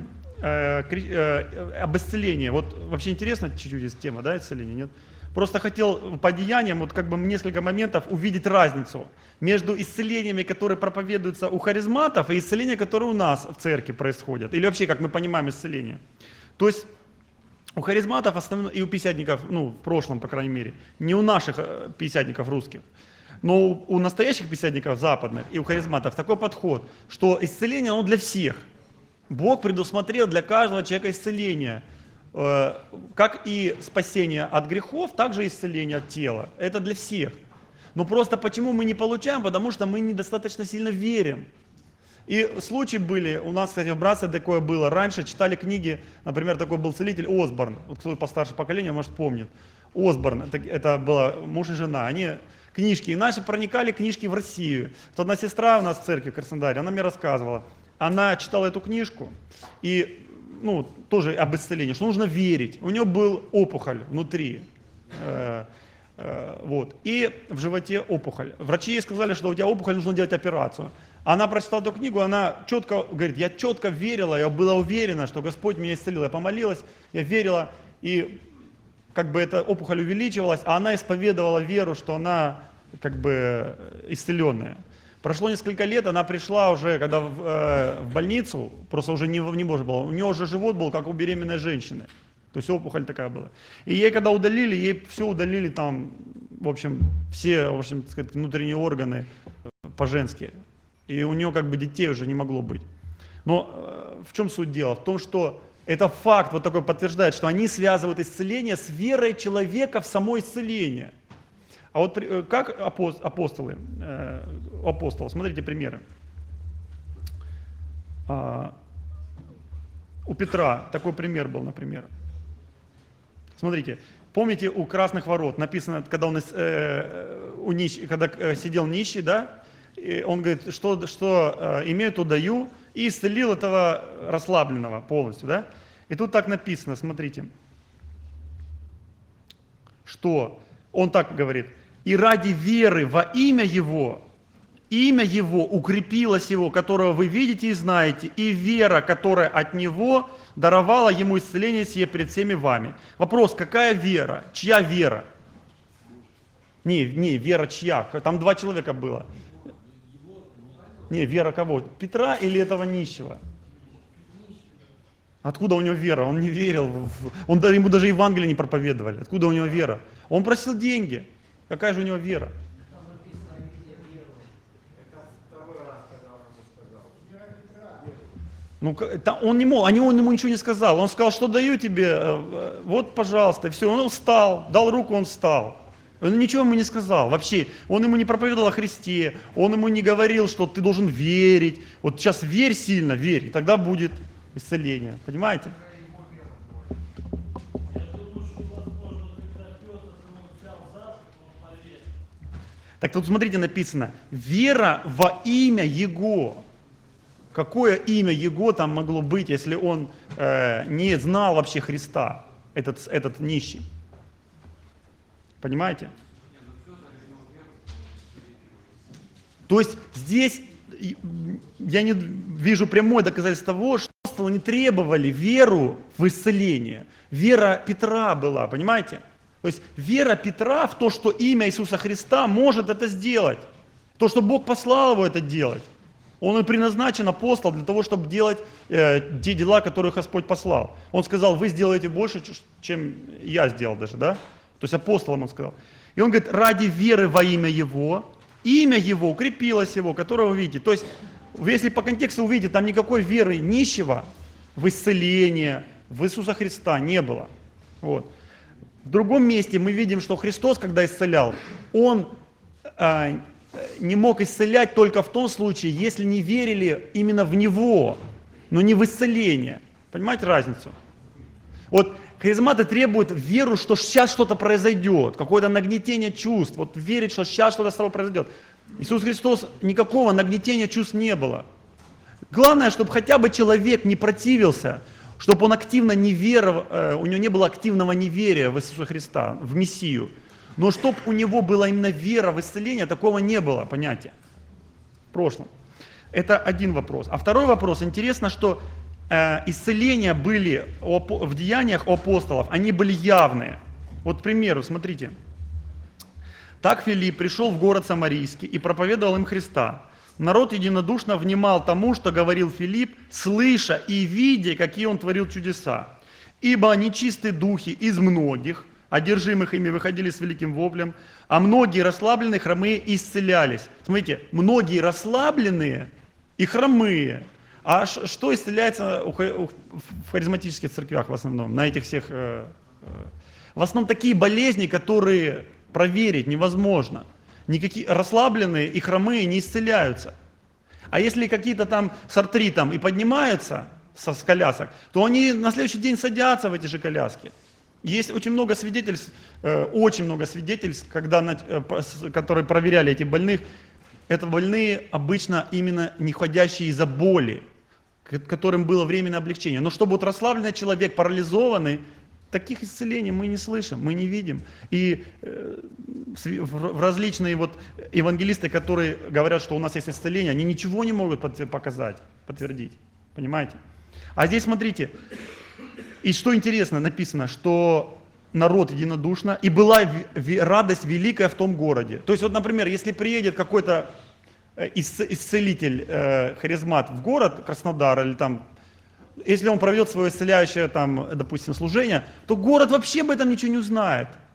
об исцелении. Вот вообще интересно чуть-чуть из темы, да, исцеления, нет? Просто хотел по деяниям несколько моментов увидеть разницу между исцелениями, которые проповедуются у харизматов, и исцеления, которые у нас в церкви происходят. Или вообще, как мы понимаем исцеление. То есть у харизматов и у пятидесятников, в прошлом, по крайней мере, не у наших пятидесятников русских, но у настоящих пятидесятников западных и у харизматов такой подход, что исцеление, оно для всех. Бог предусмотрел для каждого человека исцеление. Как и спасение от грехов, так же и исцеление от тела. Это для всех. Но просто почему мы не получаем? Потому что мы недостаточно сильно верим. И случаи были, у нас, кстати, в братстве такое было. Раньше читали книги, например, такой был целитель Осборн. Вот кто постарше поколения, может, помнит. Осборн, это было муж и жена. Они книжки, и наши проникали книжки в Россию. Вот одна сестра у нас в церкви в Краснодаре, она мне рассказывала. Она читала эту книжку, и тоже об исцелении, что нужно верить. У нее был опухоль внутри, и в животе опухоль. Врачи ей сказали, что у тебя опухоль, нужно делать операцию. Она прочитала эту книгу, она четко говорит, я четко верила, я была уверена, что Господь меня исцелил. Я помолилась, я верила, и эта опухоль увеличивалась, а она исповедовала веру, что она исцеленная. Прошло несколько лет, она пришла уже, когда в больницу, просто уже не может было, у нее уже живот был, как у беременной женщины. То есть опухоль такая была. И ей когда удалили, ей все удалили там в общем, все, в общем, так сказать, внутренние органы по-женски. И у нее как бы детей уже не могло быть. Но в чем суть дела? В том, что это факт вот такой подтверждает, что они связывают исцеление с верой человека в само исцеление. А вот как апостолы, смотрите примеры. У Петра такой пример был, например. Смотрите, помните, у Красных Ворот написано, когда он когда сидел нищий, да, и он говорит, что имею, то даю, и исцелил этого расслабленного полностью, да. И тут так написано, смотрите, что он так говорит, и ради веры во имя Его укрепилось Его, которого вы видите и знаете, и вера, которая от Него даровала Ему исцеление сие перед всеми вами. Вопрос, какая вера? Чья вера? Не, вера чья? Там 2 человека было. Не, вера кого? Петра или этого нищего? Откуда у него вера? Он не верил. Ему даже Евангелие не проповедовали. Откуда у него вера? Он просил деньги. Какая же у него вера? Ну, он не мог, он ему ничего не сказал. Он сказал, что даю тебе, вот, пожалуйста, и все. Он встал, дал руку, он встал. Он ничего ему не сказал вообще. Он ему не проповедовал о Христе, он ему не говорил, что ты должен верить. Вот сейчас верь сильно, верь, и тогда будет исцеление. Понимаете? Так тут смотрите, написано, вера во имя Его. Какое имя Его там могло быть, если он не знал вообще Христа, этот нищий? Понимаете? То есть здесь я не вижу прямое доказательство того, что апостолы не требовали веру в исцеление. Вера Петра была, понимаете? То есть вера Петра в то, что имя Иисуса Христа может это сделать. То, что Бог послал его это делать. Он и предназначен апостол для того, чтобы делать те дела, которые Господь послал. Он сказал, вы сделаете больше, чем я сделал даже, да? То есть апостолам он сказал. И он говорит, ради веры во имя Его укрепилось Его, которого вы видите. То есть, если по контексту увидите, там никакой веры нищего в исцеление, в Иисуса Христа не было. Вот. В другом месте мы видим, что Христос, когда исцелял, Он не мог исцелять только в том случае, если не верили именно в Него, но не в исцеление. Понимаете разницу? Вот харизматы требуют веру, что сейчас что-то произойдет, какое-то нагнетение чувств, вот верить, что сейчас что-то с тобой произойдет. Иисус Христос, никакого нагнетения чувств не было. Главное, чтобы хотя бы человек не противился, чтобы он активно не верил, у него не было активного неверия в Иисуса Христа, в Мессию. Но чтобы у него была именно вера в исцеление, такого не было понятия в прошлом. Это один вопрос. А второй вопрос, интересно, что исцеления были в деяниях у апостолов, они были явные. Вот, к примеру, смотрите. Так Филипп пришел в город Самарийский и проповедовал им Христа. Народ единодушно внимал тому, что говорил Филипп, слыша и видя, какие он творил чудеса. Ибо нечистые духи из многих, одержимых ими, выходили с великим воплем, а многие расслабленные, хромые исцелялись. Смотрите, многие расслабленные и хромые. А что исцеляется в харизматических церквях в основном, на этих всех... В основном такие болезни, которые проверить невозможно. Никакие расслабленные и хромые не исцеляются. А если какие-то там с артритом и поднимаются с колясок, то они на следующий день садятся в эти же коляски. Есть очень много свидетельств, которые проверяли этих больных. Это больные обычно именно не ходящие из-за боли, которым было временное облегчение. Но чтобы вот расслабленный человек, парализованный, таких исцелений мы не слышим, мы не видим. И различные вот евангелисты, которые говорят, что у нас есть исцеление, они ничего не могут показать, подтвердить. Понимаете? А здесь смотрите, и что интересно, написано, что народ единодушно, и была радость великая в том городе. То есть вот, например, если приедет какой-то исцелитель, харизмат в город Краснодар, или там, если он проведет свое исцеляющее, там, допустим, служение, то город вообще об этом ничего не узнает.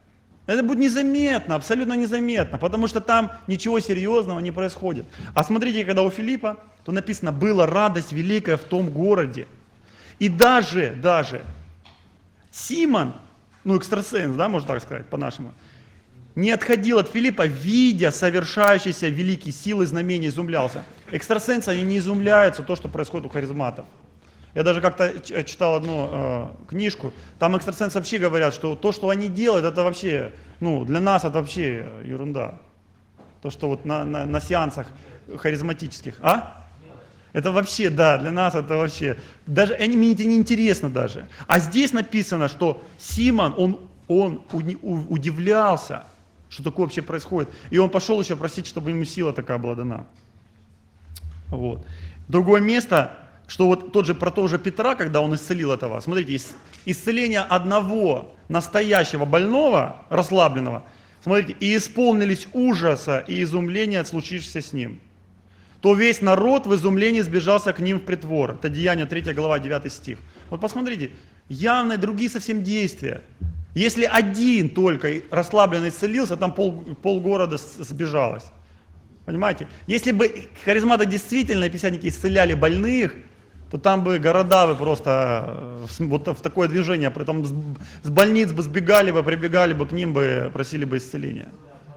Это будет незаметно, абсолютно незаметно, потому что там ничего серьезного не происходит. А смотрите, когда у Филиппа, то написано, была радость великая в том городе. И даже Симон, ну экстрасенс, да, можно так сказать по-нашему, не отходил от Филиппа, видя совершающиеся великие силы, знамения, изумлялся. Экстрасенсы, они не изумляются то, что происходит у харизматов. Я даже как-то читал одну книжку, там экстрасенсы вообще говорят, что то, что они делают, это вообще, ну, для нас это вообще ерунда. То, что вот на сеансах харизматических, это вообще, да, для нас это вообще, даже мне это не интересно даже. А здесь написано, что Симон, он удивлялся, что такое вообще происходит. И он пошел еще просить, чтобы ему сила такая была дана. Вот. Другое место, что вот про того же Петра, когда он исцелил этого, смотрите, исцеление одного настоящего больного, расслабленного, смотрите, и исполнились ужаса и изумления от случившегося с ним. То весь народ в изумлении сбежался к ним в притвор. Это Деяния 3 глава 9 стих. Вот посмотрите, явные другие совсем действия. Если один только расслабленно исцелился, там полгорода сбежалось. Понимаете? Если бы харизматы действительно, писятники, исцеляли больных, то там бы города бы просто вот в такое движение, там с больниц бы сбегали бы, прибегали бы к ним бы, просили бы исцеления.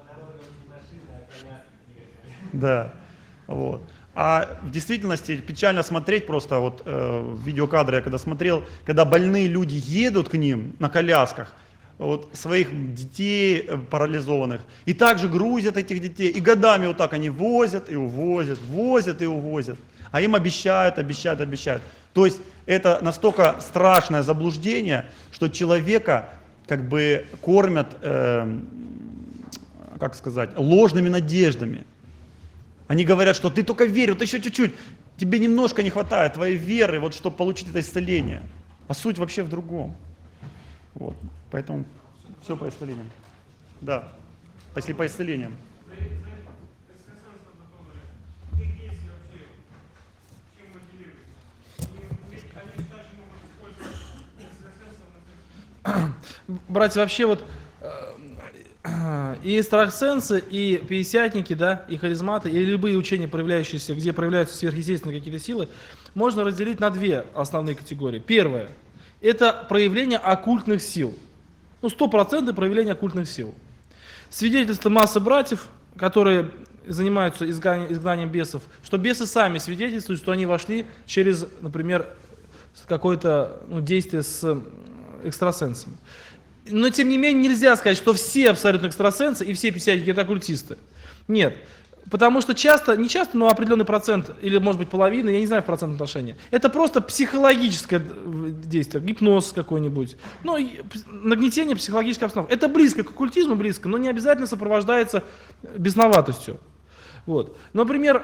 Да. Вот. А в действительности печально смотреть просто, вот видеокадры я когда смотрел, когда больные люди едут к ним на колясках, вот, своих детей парализованных, и также грузят этих детей, и годами вот так они возят и увозят, возят и увозят, а им обещают. То есть это настолько страшное заблуждение, что человека как бы кормят, как сказать, ложными надеждами. Они говорят, что ты только верь, вот еще чуть-чуть, тебе немножко не хватает твоей веры, вот, чтобы получить это исцеление. А суть вообще в другом. Вот. Поэтому все по исцелениям. Да, если по исцелениям. Братья, вообще вот и экстрасенсы, и пятидесятники, да, и харизматы, и любые учения, проявляющиеся, где проявляются сверхъестественные какие-то силы, можно разделить на две основные категории. Первое – это проявление оккультных сил. 100% проявление оккультных сил. Свидетельство массы братьев, которые занимаются изгнанием бесов, что бесы сами свидетельствуют, что они вошли через, например, какое-то действие с экстрасенсами. Но, тем не менее, нельзя сказать, что все абсолютно экстрасенсы и все пятидесятники – это оккультисты. Нет. Потому что не часто, но определенный процент, или, может быть, половина, я не знаю в процентном отношении, это просто психологическое действие, гипноз какой-нибудь, нагнетение психологической обстановки. Это близко к оккультизму, но не обязательно сопровождается бесноватостью. Вот. Например,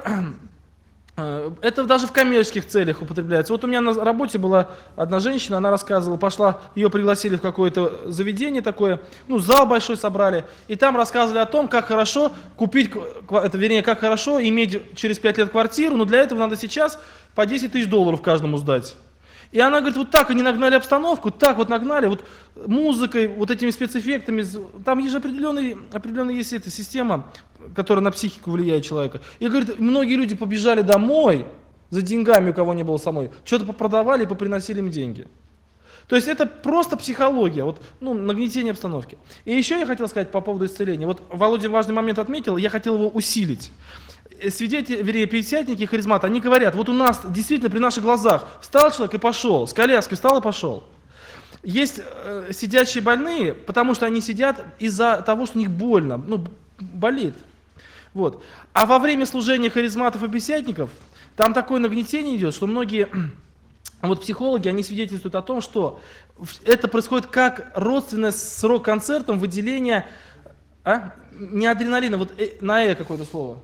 это даже в коммерческих целях употребляется. Вот у меня на работе была одна женщина, она рассказывала, ее пригласили в какое-то заведение такое, зал большой собрали, и там рассказывали о том, как хорошо купить, как хорошо иметь через 5 лет квартиру, но для этого надо сейчас по $10 000 каждому сдать. И она говорит, вот так они нагнали обстановку, так вот нагнали, вот музыкой, вот этими спецэффектами, там есть же определенная есть эта система, которая на психику влияет человека. И говорит, многие люди побежали домой за деньгами, у кого не было самой, что-то попродавали и поприносили им деньги. То есть это просто психология, нагнетение обстановки. И еще я хотел сказать по поводу исцеления. Вот Володя важный момент отметил, я хотел его усилить. Пятидесятники и харизматы, они говорят, вот у нас действительно при наших глазах встал человек и пошел, с коляской встал и пошел. Есть сидящие больные, потому что они сидят из-за того, что у них больно, болит. Вот. А во время служения харизматов и пятидесятников там такое нагнетение идет, что многие психологи, они свидетельствуют о том, что это происходит как родственное с рок-концертом выделение, не адреналина, на какое-то слово.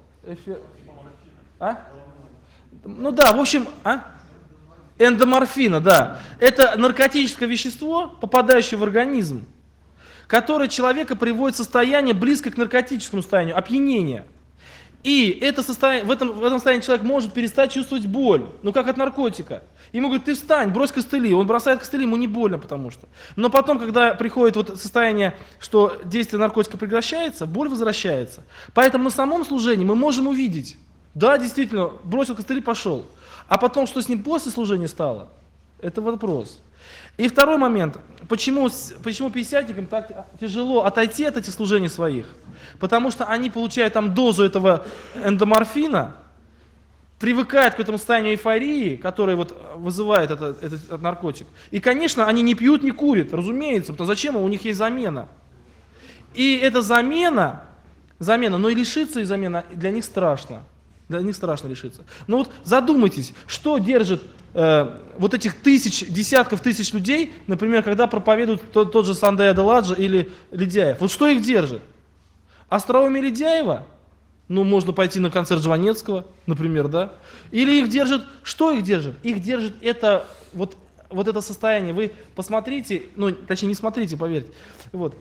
В общем, эндоморфина, да. Это наркотическое вещество, попадающее в организм, которое человека приводит в состояние близко к наркотическому состоянию, опьянения. И это состояние, в этом состоянии человек может перестать чувствовать боль, ну как от наркотика. Ему говорят, ты встань, брось костыли. Он бросает костыли, ему не больно потому что. Но потом, когда приходит вот состояние, что действие наркотика прекращается, боль возвращается. Поэтому на самом служении мы можем увидеть, да, действительно, бросил костыли, пошел. А потом, что с ним после служения стало, это вопрос. И второй момент, почему пятидесятникам так тяжело отойти от этих служений своих? Потому что они получают там дозу этого эндоморфина, привыкают к этому состоянию эйфории, которое вот вызывает этот наркотик. И, конечно, они не пьют, не курят, разумеется, потому что зачем, у них есть замена. И эта замена, но и лишиться и замена для них страшно. Для них страшно лишиться. Но вот задумайтесь, что держит вот этих десятков тысяч людей, например, когда проповедуют тот же Сандей Аделаджа или Ледяев. Вот что их держит? Остроумие Ледяева? Ну, можно пойти на концерт Жванецкого, например, да? Или их держит, что их держит? Их держит это, вот это состояние. Вы посмотрите, ну, точнее, не смотрите, поверьте. Вот,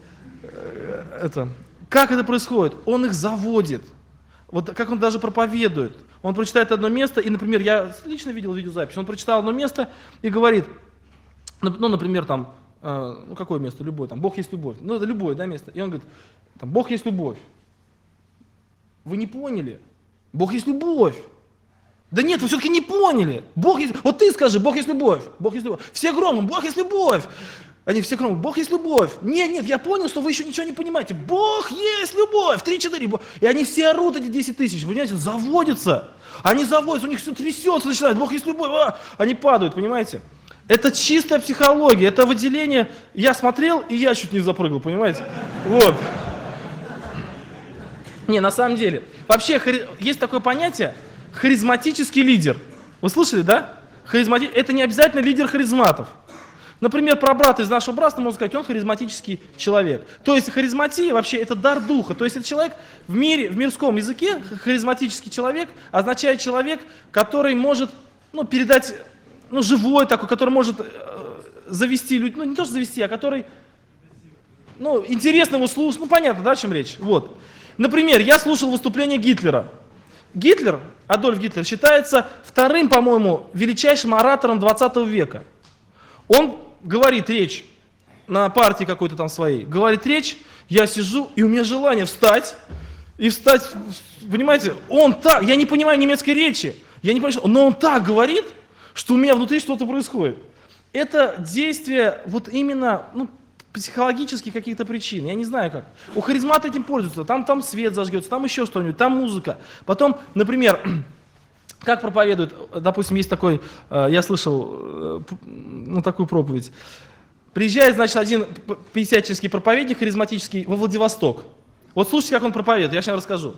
как это происходит? Он их заводит. Вот как он даже проповедует. Он прочитает одно место, и, например, я лично видел видеозапись, он прочитал одно место и говорит, ну, например, там, ну, какое место, любое, там, Бог есть любовь, ну, это любое, да, место, и он говорит, там, Бог есть любовь. Вы не поняли? Бог есть любовь. Да нет, вы все-таки не поняли. Бог есть, вот ты скажи, Бог есть любовь, Бог есть любовь. Все громко, Бог есть любовь. Они все громко, Бог есть любовь. Нет, я понял, что вы еще ничего не понимаете. Бог есть любовь. 3-4. И они все орут, эти 10 тысяч, понимаете, заводятся. Они заводятся, у них все трясется, начинает, Бог есть любовь. Они падают, понимаете. Это чистая психология, это выделение. Я смотрел, и я чуть не запрыгал, понимаете. Вот. Не, на самом деле, вообще есть такое понятие харизматический лидер. Вы слышали, да? Это не обязательно лидер харизматов. Например, про брата из нашего братства можно сказать, он харизматический человек. То есть харизматия вообще это дар духа. То есть это человек в мирском языке, харизматический человек означает человек, который может передать, живой такой, который может завести людей, не то что завести, а который, интересно его слушать, понятно, да, о чем речь. Вот. Например, я слушал выступление Гитлера. Адольф Гитлер, считается вторым, по-моему, величайшим оратором 20 века. Он говорит речь на партии какой-то там своей, говорит речь, я сижу, и у меня желание встать, понимаете, я не понимаю немецкой речи, я не понимаю, но он так говорит, что у меня внутри что-то происходит. Это действие вот именно, психологических каких-то причин, я не знаю как. У харизмата этим пользуются, там свет зажгется, там еще что-нибудь, там музыка. Потом, например, как проповедуют, допустим, есть такой, я слышал такую проповедь. Приезжает, значит, один пятидесятнический проповедник харизматический во Владивосток. Вот слушайте, как он проповедует, я сейчас расскажу.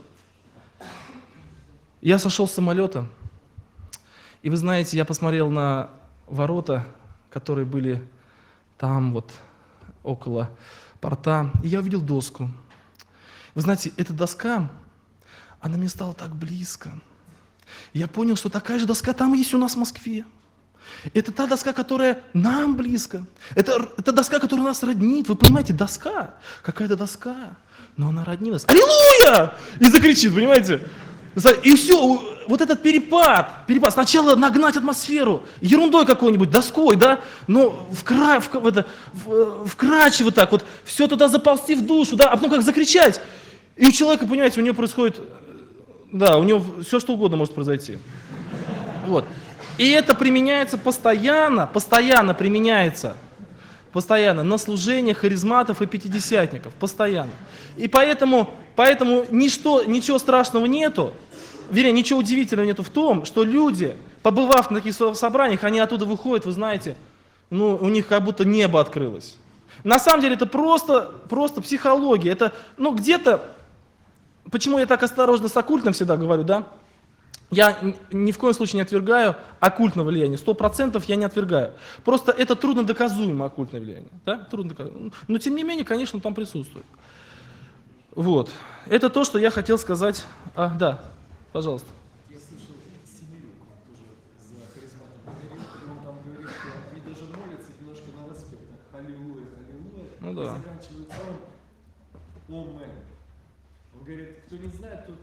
Я сошел с самолета, и вы знаете, я посмотрел на ворота, которые были там вот, около порта, и я увидел доску. Вы знаете, эта доска, она мне стала так близко. Я понял, что такая же доска там есть у нас в Москве. Это та доска, которая нам близко. Это доска, которая нас роднит. Вы понимаете, доска, какая-то доска, но она роднит нас. Аллилуйя! И закричит, понимаете? И все, вот этот перепад, сначала нагнать атмосферу, ерундой какой-нибудь, доской, да, но вкрадчиво так, вот все туда заползти в душу, да, а потом как закричать. И у человека, понимаете, у него происходит, да, у него все что угодно может произойти. Вот. И это применяется постоянно применяется. Постоянно, на служение харизматов и пятидесятников, постоянно. И поэтому ничего страшного нету, вернее, ничего удивительного нету в том, что люди, побывав на таких собраниях, они оттуда выходят, вы знаете, у них как будто небо открылось. На самом деле это просто психология, это, где-то, почему я так осторожно с оккультным всегда говорю, да? Я ни в коем случае не отвергаю оккультное влияние, 100% я не отвергаю. Просто это трудно доказуемое оккультное влияние, да? Трудно доказуемое. Но тем не менее, конечно, там присутствует. Вот. Это то, что я хотел сказать. Да, пожалуйста. Я слышал, Семенюк тоже за харизматом говорил, он там говорит, что они даже молятся немножко на распев, аллилуйя, аллилуйя, Ну да. заканчивается он, омен. Он говорит, кто не знает, тот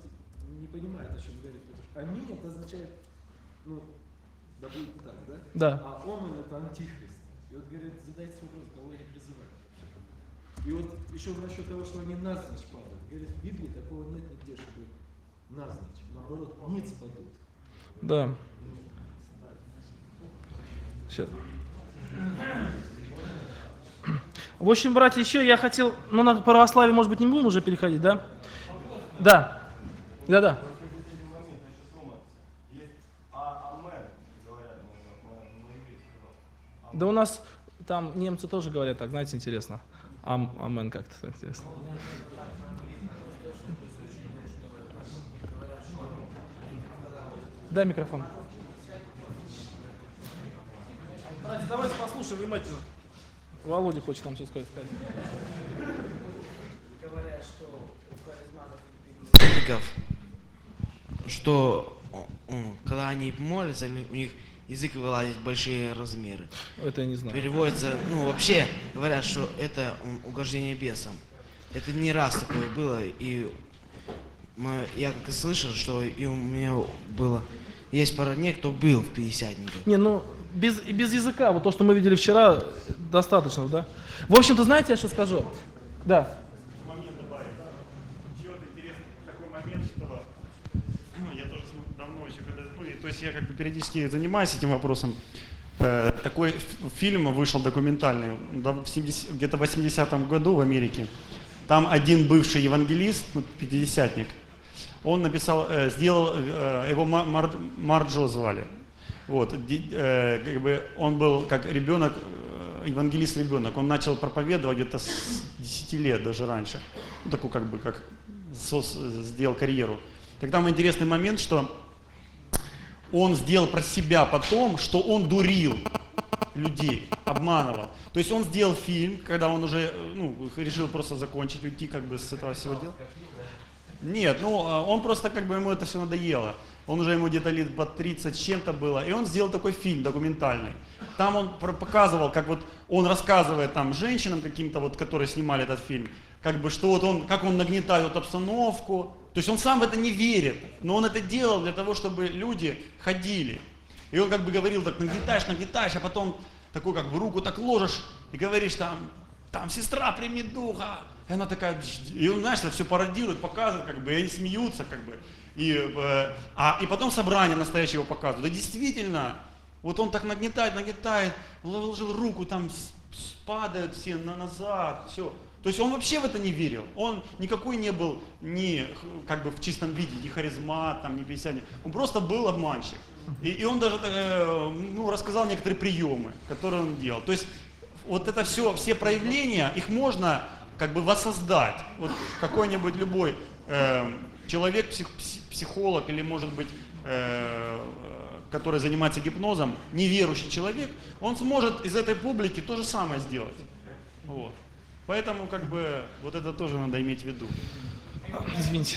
не понимает, о чем говорит Петр. Аминь это означает, ну, да будет так, да? Да. А он это антихрист. И вот говорит, задайте вопрос, кого я призываю. И вот еще насчет того, что они навзничь падают. Говорит, в Библии такого нет нигде, чтобы навзничь. Наоборот, ниц падут. Да. Сейчас. В общем, братья, еще я хотел, ну, на православие, может быть, не будем уже переходить, да? Да. Да. Да у нас там немцы тоже говорят так, знаете, интересно. Амен как-то интересно. Дай микрофон. Братья, давайте послушаем внимательно. Володя хочет нам что-то сказать. Говорят, что у харизматов, что когда они молятся, у них язык вылазит в большие размеры. Это я не знаю. Переводится, ну вообще говорят, что это угождение бесам. Это не раз такое было, и я как-то слышал, что и у меня было, есть пара дней, кто был в пятидесятнике. Не, ну, без языка, вот то, что мы видели вчера, достаточно, да? В общем-то, знаете, я что скажу? Да. Момент добавить. Еще вот интересный такой момент, что я тоже давно еще, когда, то есть я как бы периодически занимаюсь этим вопросом. Такой фильм вышел документальный где-то в 80-м году в Америке. Там один бывший евангелист, пятидесятник, он написал, сделал, его Марджо звали. Вот, как бы он был как ребенок, евангелист-ребенок, он начал проповедовать где-то с 10 лет, даже раньше. Ну, такой как бы, как сделал карьеру. Так там интересный момент, что он сделал про себя потом, что он дурил людей, обманывал. То есть он сделал фильм, когда он уже решил просто закончить, уйти как бы с этого всего дела. Нет, он просто как бы ему это все надоело. Он уже ему где-то лет по 30 с чем-то было. И он сделал такой фильм документальный. Там он показывал, как вот он рассказывает там женщинам каким-то, вот, которые снимали этот фильм, как бы что вот он, как он нагнетает вот обстановку. То есть он сам в это не верит, но он это делал для того, чтобы люди ходили. И он как бы говорил, так нагнетаешь, а потом такой как бы руку так ложишь и говоришь там сестра, прими духа. И она такая, и он, знаешь, это все пародирует, показывает, как бы, и они смеются, как бы. И потом собрание настоящего показывают. Да действительно, вот он так нагнетает, вложил руку, там падают все назад, все. То есть он вообще в это не верил. Он никакой не был ни как бы в чистом виде, ни харизмат, там, ни пятидесятник. Он просто был обманщик. И он даже рассказал некоторые приемы, которые он делал. То есть вот это все проявления, их можно как бы воссоздать. Вот какой-нибудь любой человек, психолог или, может быть, который занимается гипнозом, неверующий человек, он сможет из этой публики то же самое сделать. Вот. Поэтому, как бы, вот это тоже надо иметь в виду. Извините.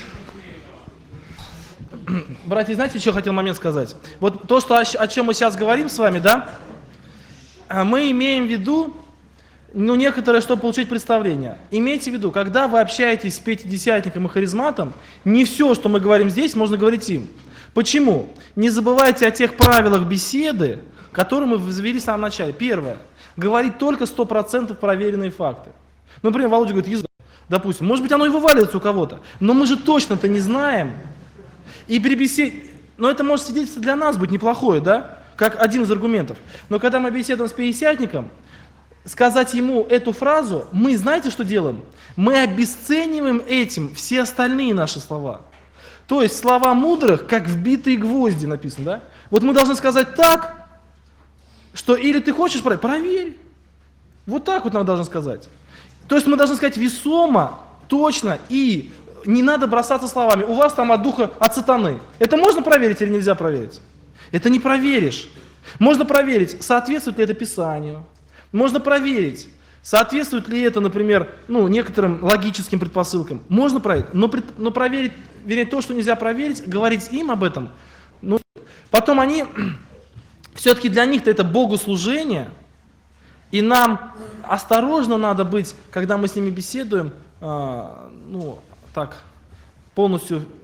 Братья, знаете, что хотел момент сказать? Вот то, о чем мы сейчас говорим с вами, да, мы имеем в виду, некоторое, чтобы получить представление. Имейте в виду, когда вы общаетесь с пятидесятником и харизматом, не все, что мы говорим здесь, можно говорить им. Почему? Не забывайте о тех правилах беседы, которые мы взвели в самом начале. Первое. Говорить только 100% проверенные факты. Например, Володя говорит, язык, допустим, может быть, оно и вываливается у кого-то, но мы же точно-то не знаем. И при беседе, но это может свидетельство для нас быть неплохое, да, как один из аргументов. Но когда мы беседуем с пятидесятником, сказать ему эту фразу, мы знаете, что делаем? Мы обесцениваем этим все остальные наши слова. То есть слова мудрых, как вбитые гвозди написано, да? Вот мы должны сказать так, что или ты хочешь проверить, проверь. Вот так вот нам должны сказать. То есть мы должны сказать весомо, точно, и не надо бросаться словами. У вас там от духа, от сатаны. Это можно проверить или нельзя проверить? Это не проверишь. Можно проверить, соответствует ли это Писанию. Можно проверить, соответствует ли это, например, некоторым логическим предпосылкам. Можно проверить, но проверить, вернее, то, что нельзя проверить, говорить им об этом. Потом они, все-таки для них-то это богослужение, и нам осторожно надо быть, когда мы с ними беседуем, так, полностью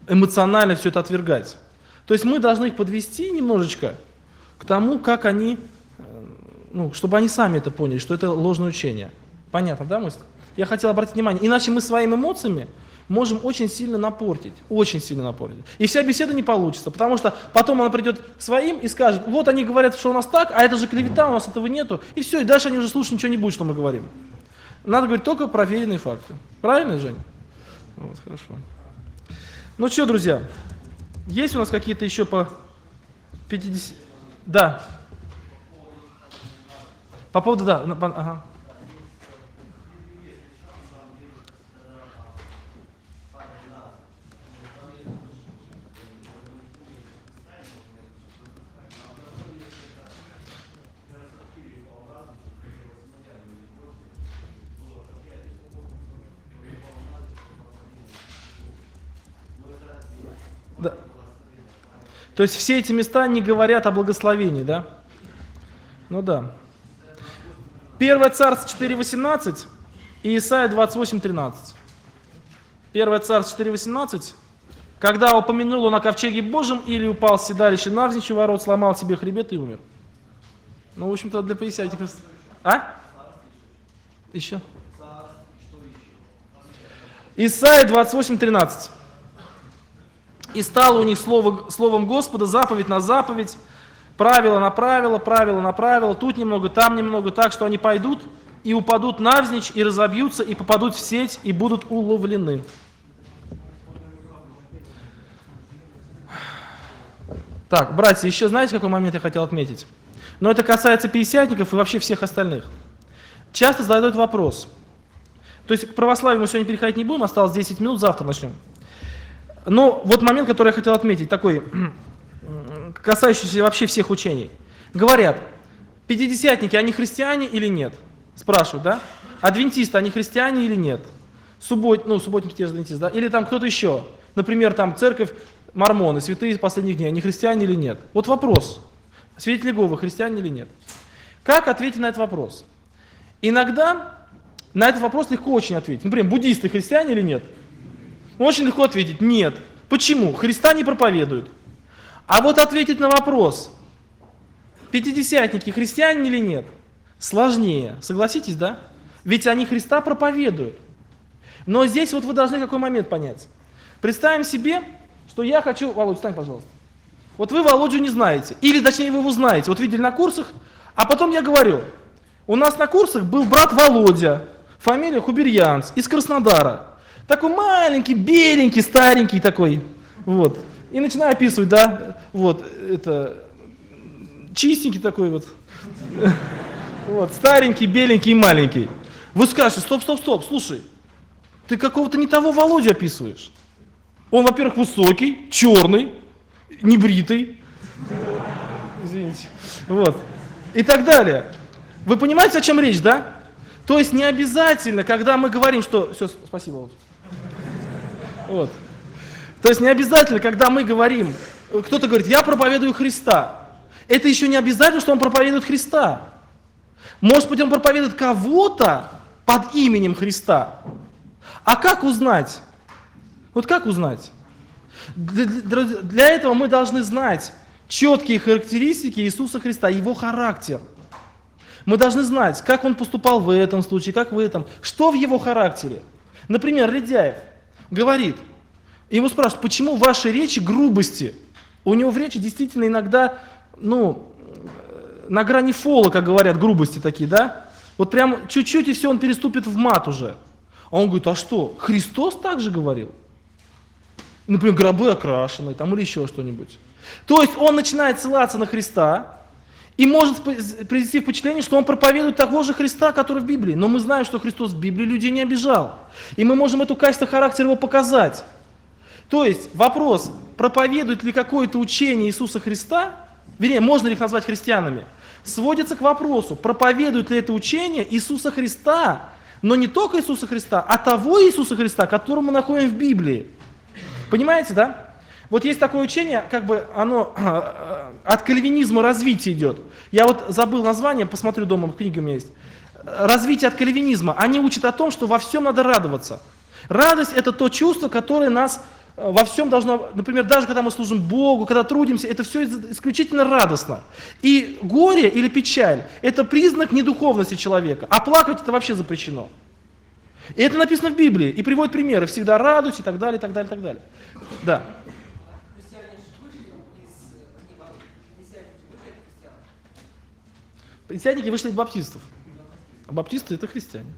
эмоционально все это отвергать. То есть мы должны их подвести немножечко к тому, как они, ну, чтобы они сами это поняли, что это ложное учение. Понятно, да, мысль? Я хотел обратить внимание, иначе мы своими эмоциями можем очень сильно напортить, очень сильно напортить. И вся беседа не получится, потому что потом она придет к своим и скажет, вот они говорят, что у нас так, а это же клевета, у нас этого нету, и все, и дальше они уже слушать ничего не будут, что мы говорим. Надо говорить только проверенные факты. Правильно, Жень? Вот, хорошо. Ну что, друзья, есть у нас какие-то еще по 50... Да. По поводу, да, ага. Да. То есть все эти места не говорят о благословении, да? Ну да. 1 Царств 4:18 и Исайя 28:13. 1 Царств 4:18. Когда упомянул он о ковчеге Божьем, или упал с седалища навзничь у ворот, сломал себе хребет и умер. Ну, в общем-то, для поясятика. А? Еще? Исайя 28:13. И стало у них словом Господа заповедь на заповедь, правило на правило, правило на правило, тут немного, там немного, так что они пойдут и упадут навзничь, и разобьются, и попадут в сеть, и будут уловлены. Так, братья, еще знаете, какой момент я хотел отметить? Но это касается пятидесятников и вообще всех остальных. Часто задают вопрос. То есть к православию мы сегодня переходить не будем, осталось 10 минут, завтра начнем. Но вот момент, который я хотел отметить, такой, касающийся вообще всех учений. Говорят, пятидесятники, они христиане или нет? Спрашивают, да? Адвентисты, они христиане или нет? Субботники те же адвентисты, да? Или там кто-то еще? Например, там церковь, мормоны, святые из последних дней, они христиане или нет? Вот вопрос. Свидетели Иеговы, христиане или нет? Как ответить на этот вопрос? Иногда на этот вопрос легко очень ответить. Например, буддисты христиане или нет? Очень легко ответить, нет. Почему? Христа не проповедуют. А вот ответить на вопрос, пятидесятники христиане или нет, сложнее. Согласитесь, да? Ведь они Христа проповедуют. Но здесь вот вы должны какой момент понять. Представим себе, что я хочу... Володь, встань, пожалуйста. Вот вы Володю не знаете. Или, точнее, вы его знаете. Вот видели на курсах. А потом я говорю, у нас на курсах был брат Володя, фамилия Хуберьянц, из Краснодара. Такой маленький, беленький, старенький такой, вот. И начинаю описывать, да, вот, это, чистенький такой вот, вот, старенький, беленький и маленький. Вы скажете, стоп, слушай, ты какого-то не того Володю описываешь. Он, во-первых, высокий, черный, небритый, извините, вот, и так далее. Вы понимаете, о чем речь, да? То есть не обязательно, когда мы говорим, что... Все, спасибо, Володя. Вот. То есть не обязательно, когда мы говорим, кто-то говорит, я проповедую Христа. Это еще не обязательно, что он проповедует Христа. Может быть, он проповедует кого-то под именем Христа. А как узнать? Вот как узнать? Для этого мы должны знать четкие характеристики Иисуса Христа, его характер. Мы должны знать, как он поступал в этом случае, как в этом, что в его характере. Например, Ледяев говорит, ему спрашивают, почему в вашей речи грубости? У него в речи действительно иногда, на грани фола, как говорят, грубости такие, да? Вот прям чуть-чуть и все, он переступит в мат уже. А он говорит, а что, Христос так же говорил? Например, гробы окрашены, там или еще что-нибудь. То есть он начинает ссылаться на Христа, и может привести впечатление, что он проповедует того же Христа, который в Библии. Но мы знаем, что Христос в Библии людей не обижал. И мы можем эту качество характера его показать. То есть вопрос, проповедует ли какое-то учение Иисуса Христа, вернее, можно ли их назвать христианами, сводится к вопросу, проповедует ли это учение Иисуса Христа, но не только Иисуса Христа, а того Иисуса Христа, которого мы находим в Библии. Понимаете, да? Вот есть такое учение, как бы оно от кальвинизма развитие идет. Я вот забыл название, посмотрю дома, книга у меня есть. Развитие от кальвинизма. Они учат о том, что во всем надо радоваться. Радость – это то чувство, которое нас во всем должно, например, даже когда мы служим Богу, когда трудимся, это все исключительно радостно. И горе или печаль – это признак недуховности человека, а плакать это вообще запрещено. И это написано в Библии, и приводят примеры, всегда радуйся и так далее, и так далее, и так далее. Да. Христиане вышли из баптистов. А баптисты это христиане.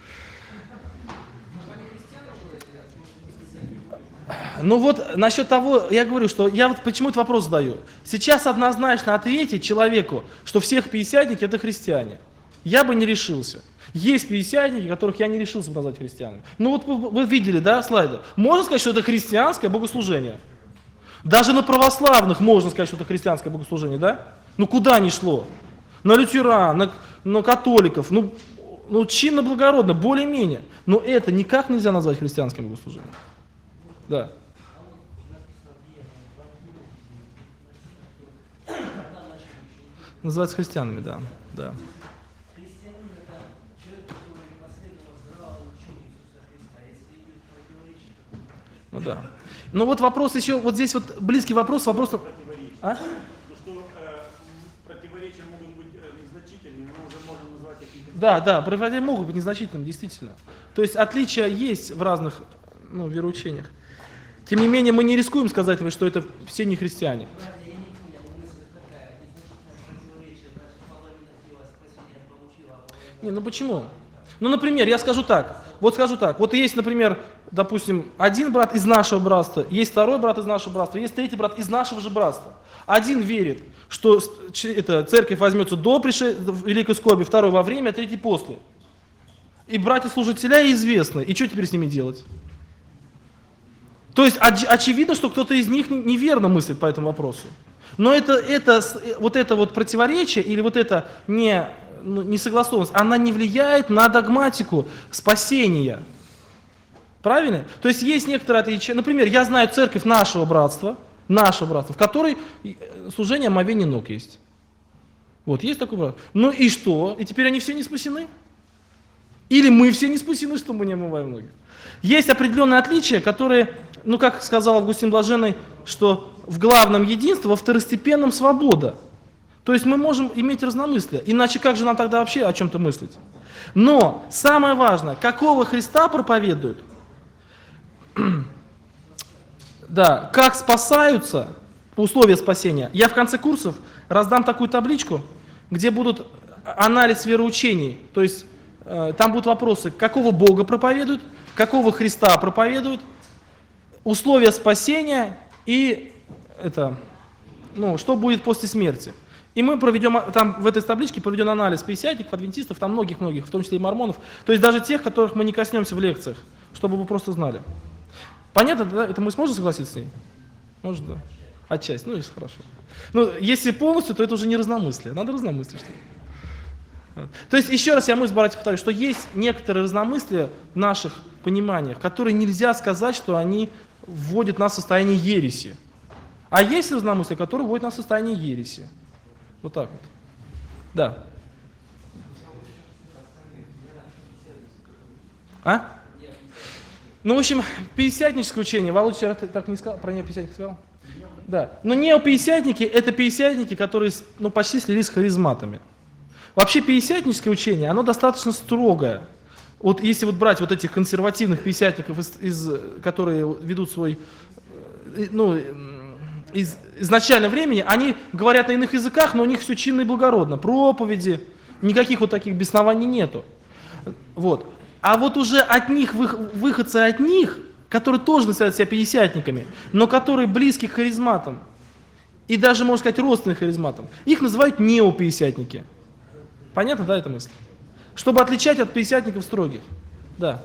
Ну вот насчет того, я говорю, что я вот почему этот вопрос задаю. Сейчас однозначно ответить человеку, что всех пятидесятники это христиане. Я бы не решился. Есть пятидесятники, которых я не решился бы назвать христианами. Ну вот вы видели, да, слайды? Можно сказать, что это христианское богослужение. Даже на православных можно сказать, что это христианское богослужение, да? Ну куда ни шло? На лютеран, на католиков, ну чинно-благородно, более-менее. Но это никак нельзя назвать христианским богослужением. Да. Называется христианами, да. Да. Ну да. Ну вот вопрос еще, вот здесь вот близкий вопрос, вопрос... А? Ну что противоречия могут быть незначительными, мы уже можем назвать какие-то... Да, противоречия могут быть незначительными, действительно. То есть отличия есть в разных вероучениях. Тем не менее, мы не рискуем сказать, что это все не христиане. Не, ну почему? Ну, например, я скажу так. Вот есть, например, допустим, один брат из нашего братства, есть второй брат из нашего братства, есть третий брат из нашего же братства. Один верит, что церковь возьмется до Великой Скорби, второй во время, третий после. И братья-служителя известны. И что теперь с ними делать? То есть очевидно, что кто-то из них неверно мыслит по этому вопросу. Но это противоречие или вот эта несогласованность, она не влияет на догматику спасения. Правильно? То есть есть некоторые отличия. Например, я знаю церковь нашего братства, в которой служение омовения ног есть. Вот, есть такой брат. Ну и что? И теперь они все не спасены? Или мы все не спасены, что мы не омываем ноги? Есть определенные отличия, которые, как сказал Августин Блаженный, что в главном единство, во второстепенном свобода. То есть мы можем иметь разномыслие, иначе как же нам тогда вообще о чем-то мыслить? Но самое важное, какого Христа проповедуют, да, как спасаются, условия спасения. Я в конце курсов раздам такую табличку, где будут анализ вероучений, то есть там будут вопросы, какого Бога проповедуют, какого Христа проповедуют, условия спасения и что будет после смерти. И мы проведем, там в этой табличке проведен анализ пятидесятников, адвентистов, там многих-многих, в том числе и мормонов, то есть даже тех, которых мы не коснемся в лекциях, чтобы вы просто знали. Понятно, да? Это мы сможем согласиться с ней? Может, да. Отчасти, если хорошо. Если полностью, то это уже не разномыслие, надо разномыслие. То есть, еще раз я мысль, братья, повторю, что есть некоторые разномыслия в наших пониманиях, которые нельзя сказать, что они вводят нас в состояние ереси. А есть разномыслия, которые вводят нас в состояние ереси. Вот так вот. Да. В общем, пятидесятническое учение, Володя вчера так не сказал, про неопятидесятники сказал? Да. Но неопятидесятники – это пятидесятники, которые почти слились с харизматами. Вообще пятидесятническое учение, оно достаточно строгое. Вот если брать этих консервативных пятидесятников, которые ведут свой, из изначального времени, они говорят на иных языках, но у них все чинно и благородно. Проповеди, никаких таких беснований нету. Вот. А уже от них, выходцы от них, которые тоже называют себя пятидесятниками, но которые близки к харизматам, и даже, можно сказать, родственных харизматам, их называют неопятидесятники. Понятно, да, эта мысль? Чтобы отличать от пятидесятников строгих. Да.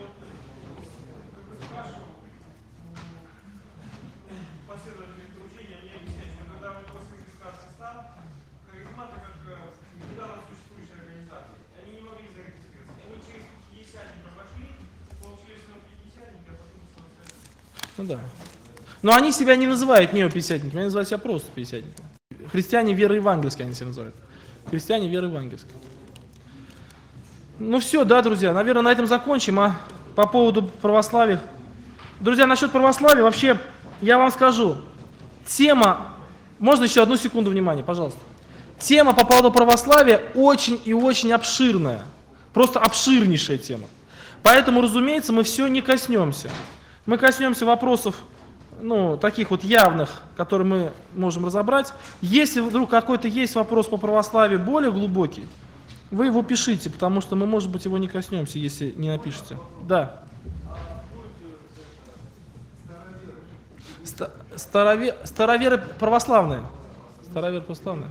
Да. Но они себя не называют неопятидесятниками, они называют себя просто пятидесятниками. Христиане веры евангельской они себя называют. Христиане веры евангельской. Все, да, друзья, наверное, на этом закончим. А по поводу православия Друзья, насчет православия, вообще, я вам скажу, тема, можно еще одну секунду внимания, пожалуйста. Тема по поводу православия очень и очень обширная, просто обширнейшая тема. Поэтому, разумеется, мы все не коснемся. Мы коснемся вопросов, ну, таких вот явных, которые мы можем разобрать. Если вдруг какой-то есть вопрос по православию более глубокий, вы его пишите, потому что мы, может быть, его не коснемся, если не напишете. Да. Староверы православные. Староверы православные.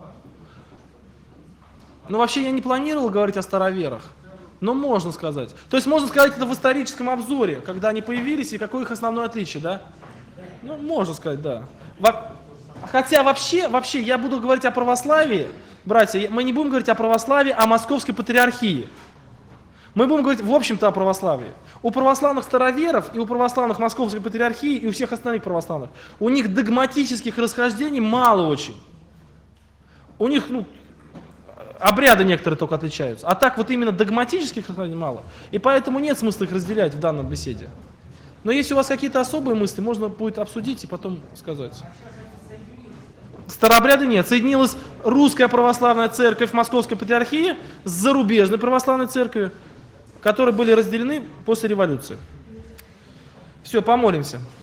Ну, вообще, я не планировал говорить о староверах, но можно сказать. То есть, можно сказать это в историческом обзоре, когда они появились и какое их основное отличие, да? Ну, можно сказать, да. Хотя вообще, я буду говорить о православии, братья, мы не будем говорить о православии, а московской патриархии. Мы будем говорить, в общем-то, о православии. У православных староверов и у православных московской патриархии и у всех остальных православных, у них догматических расхождений мало очень. У них, ну, обряды некоторые только отличаются. А так вот именно догматических расхождений мало. И поэтому нет смысла их разделять в данном беседе. Но если у вас какие-то особые мысли, можно будет обсудить и потом сказать. Старообряда нет. Соединилась русская православная церковь Московской патриархии с зарубежной православной церковью, которые были разделены после революции. Все, помолимся.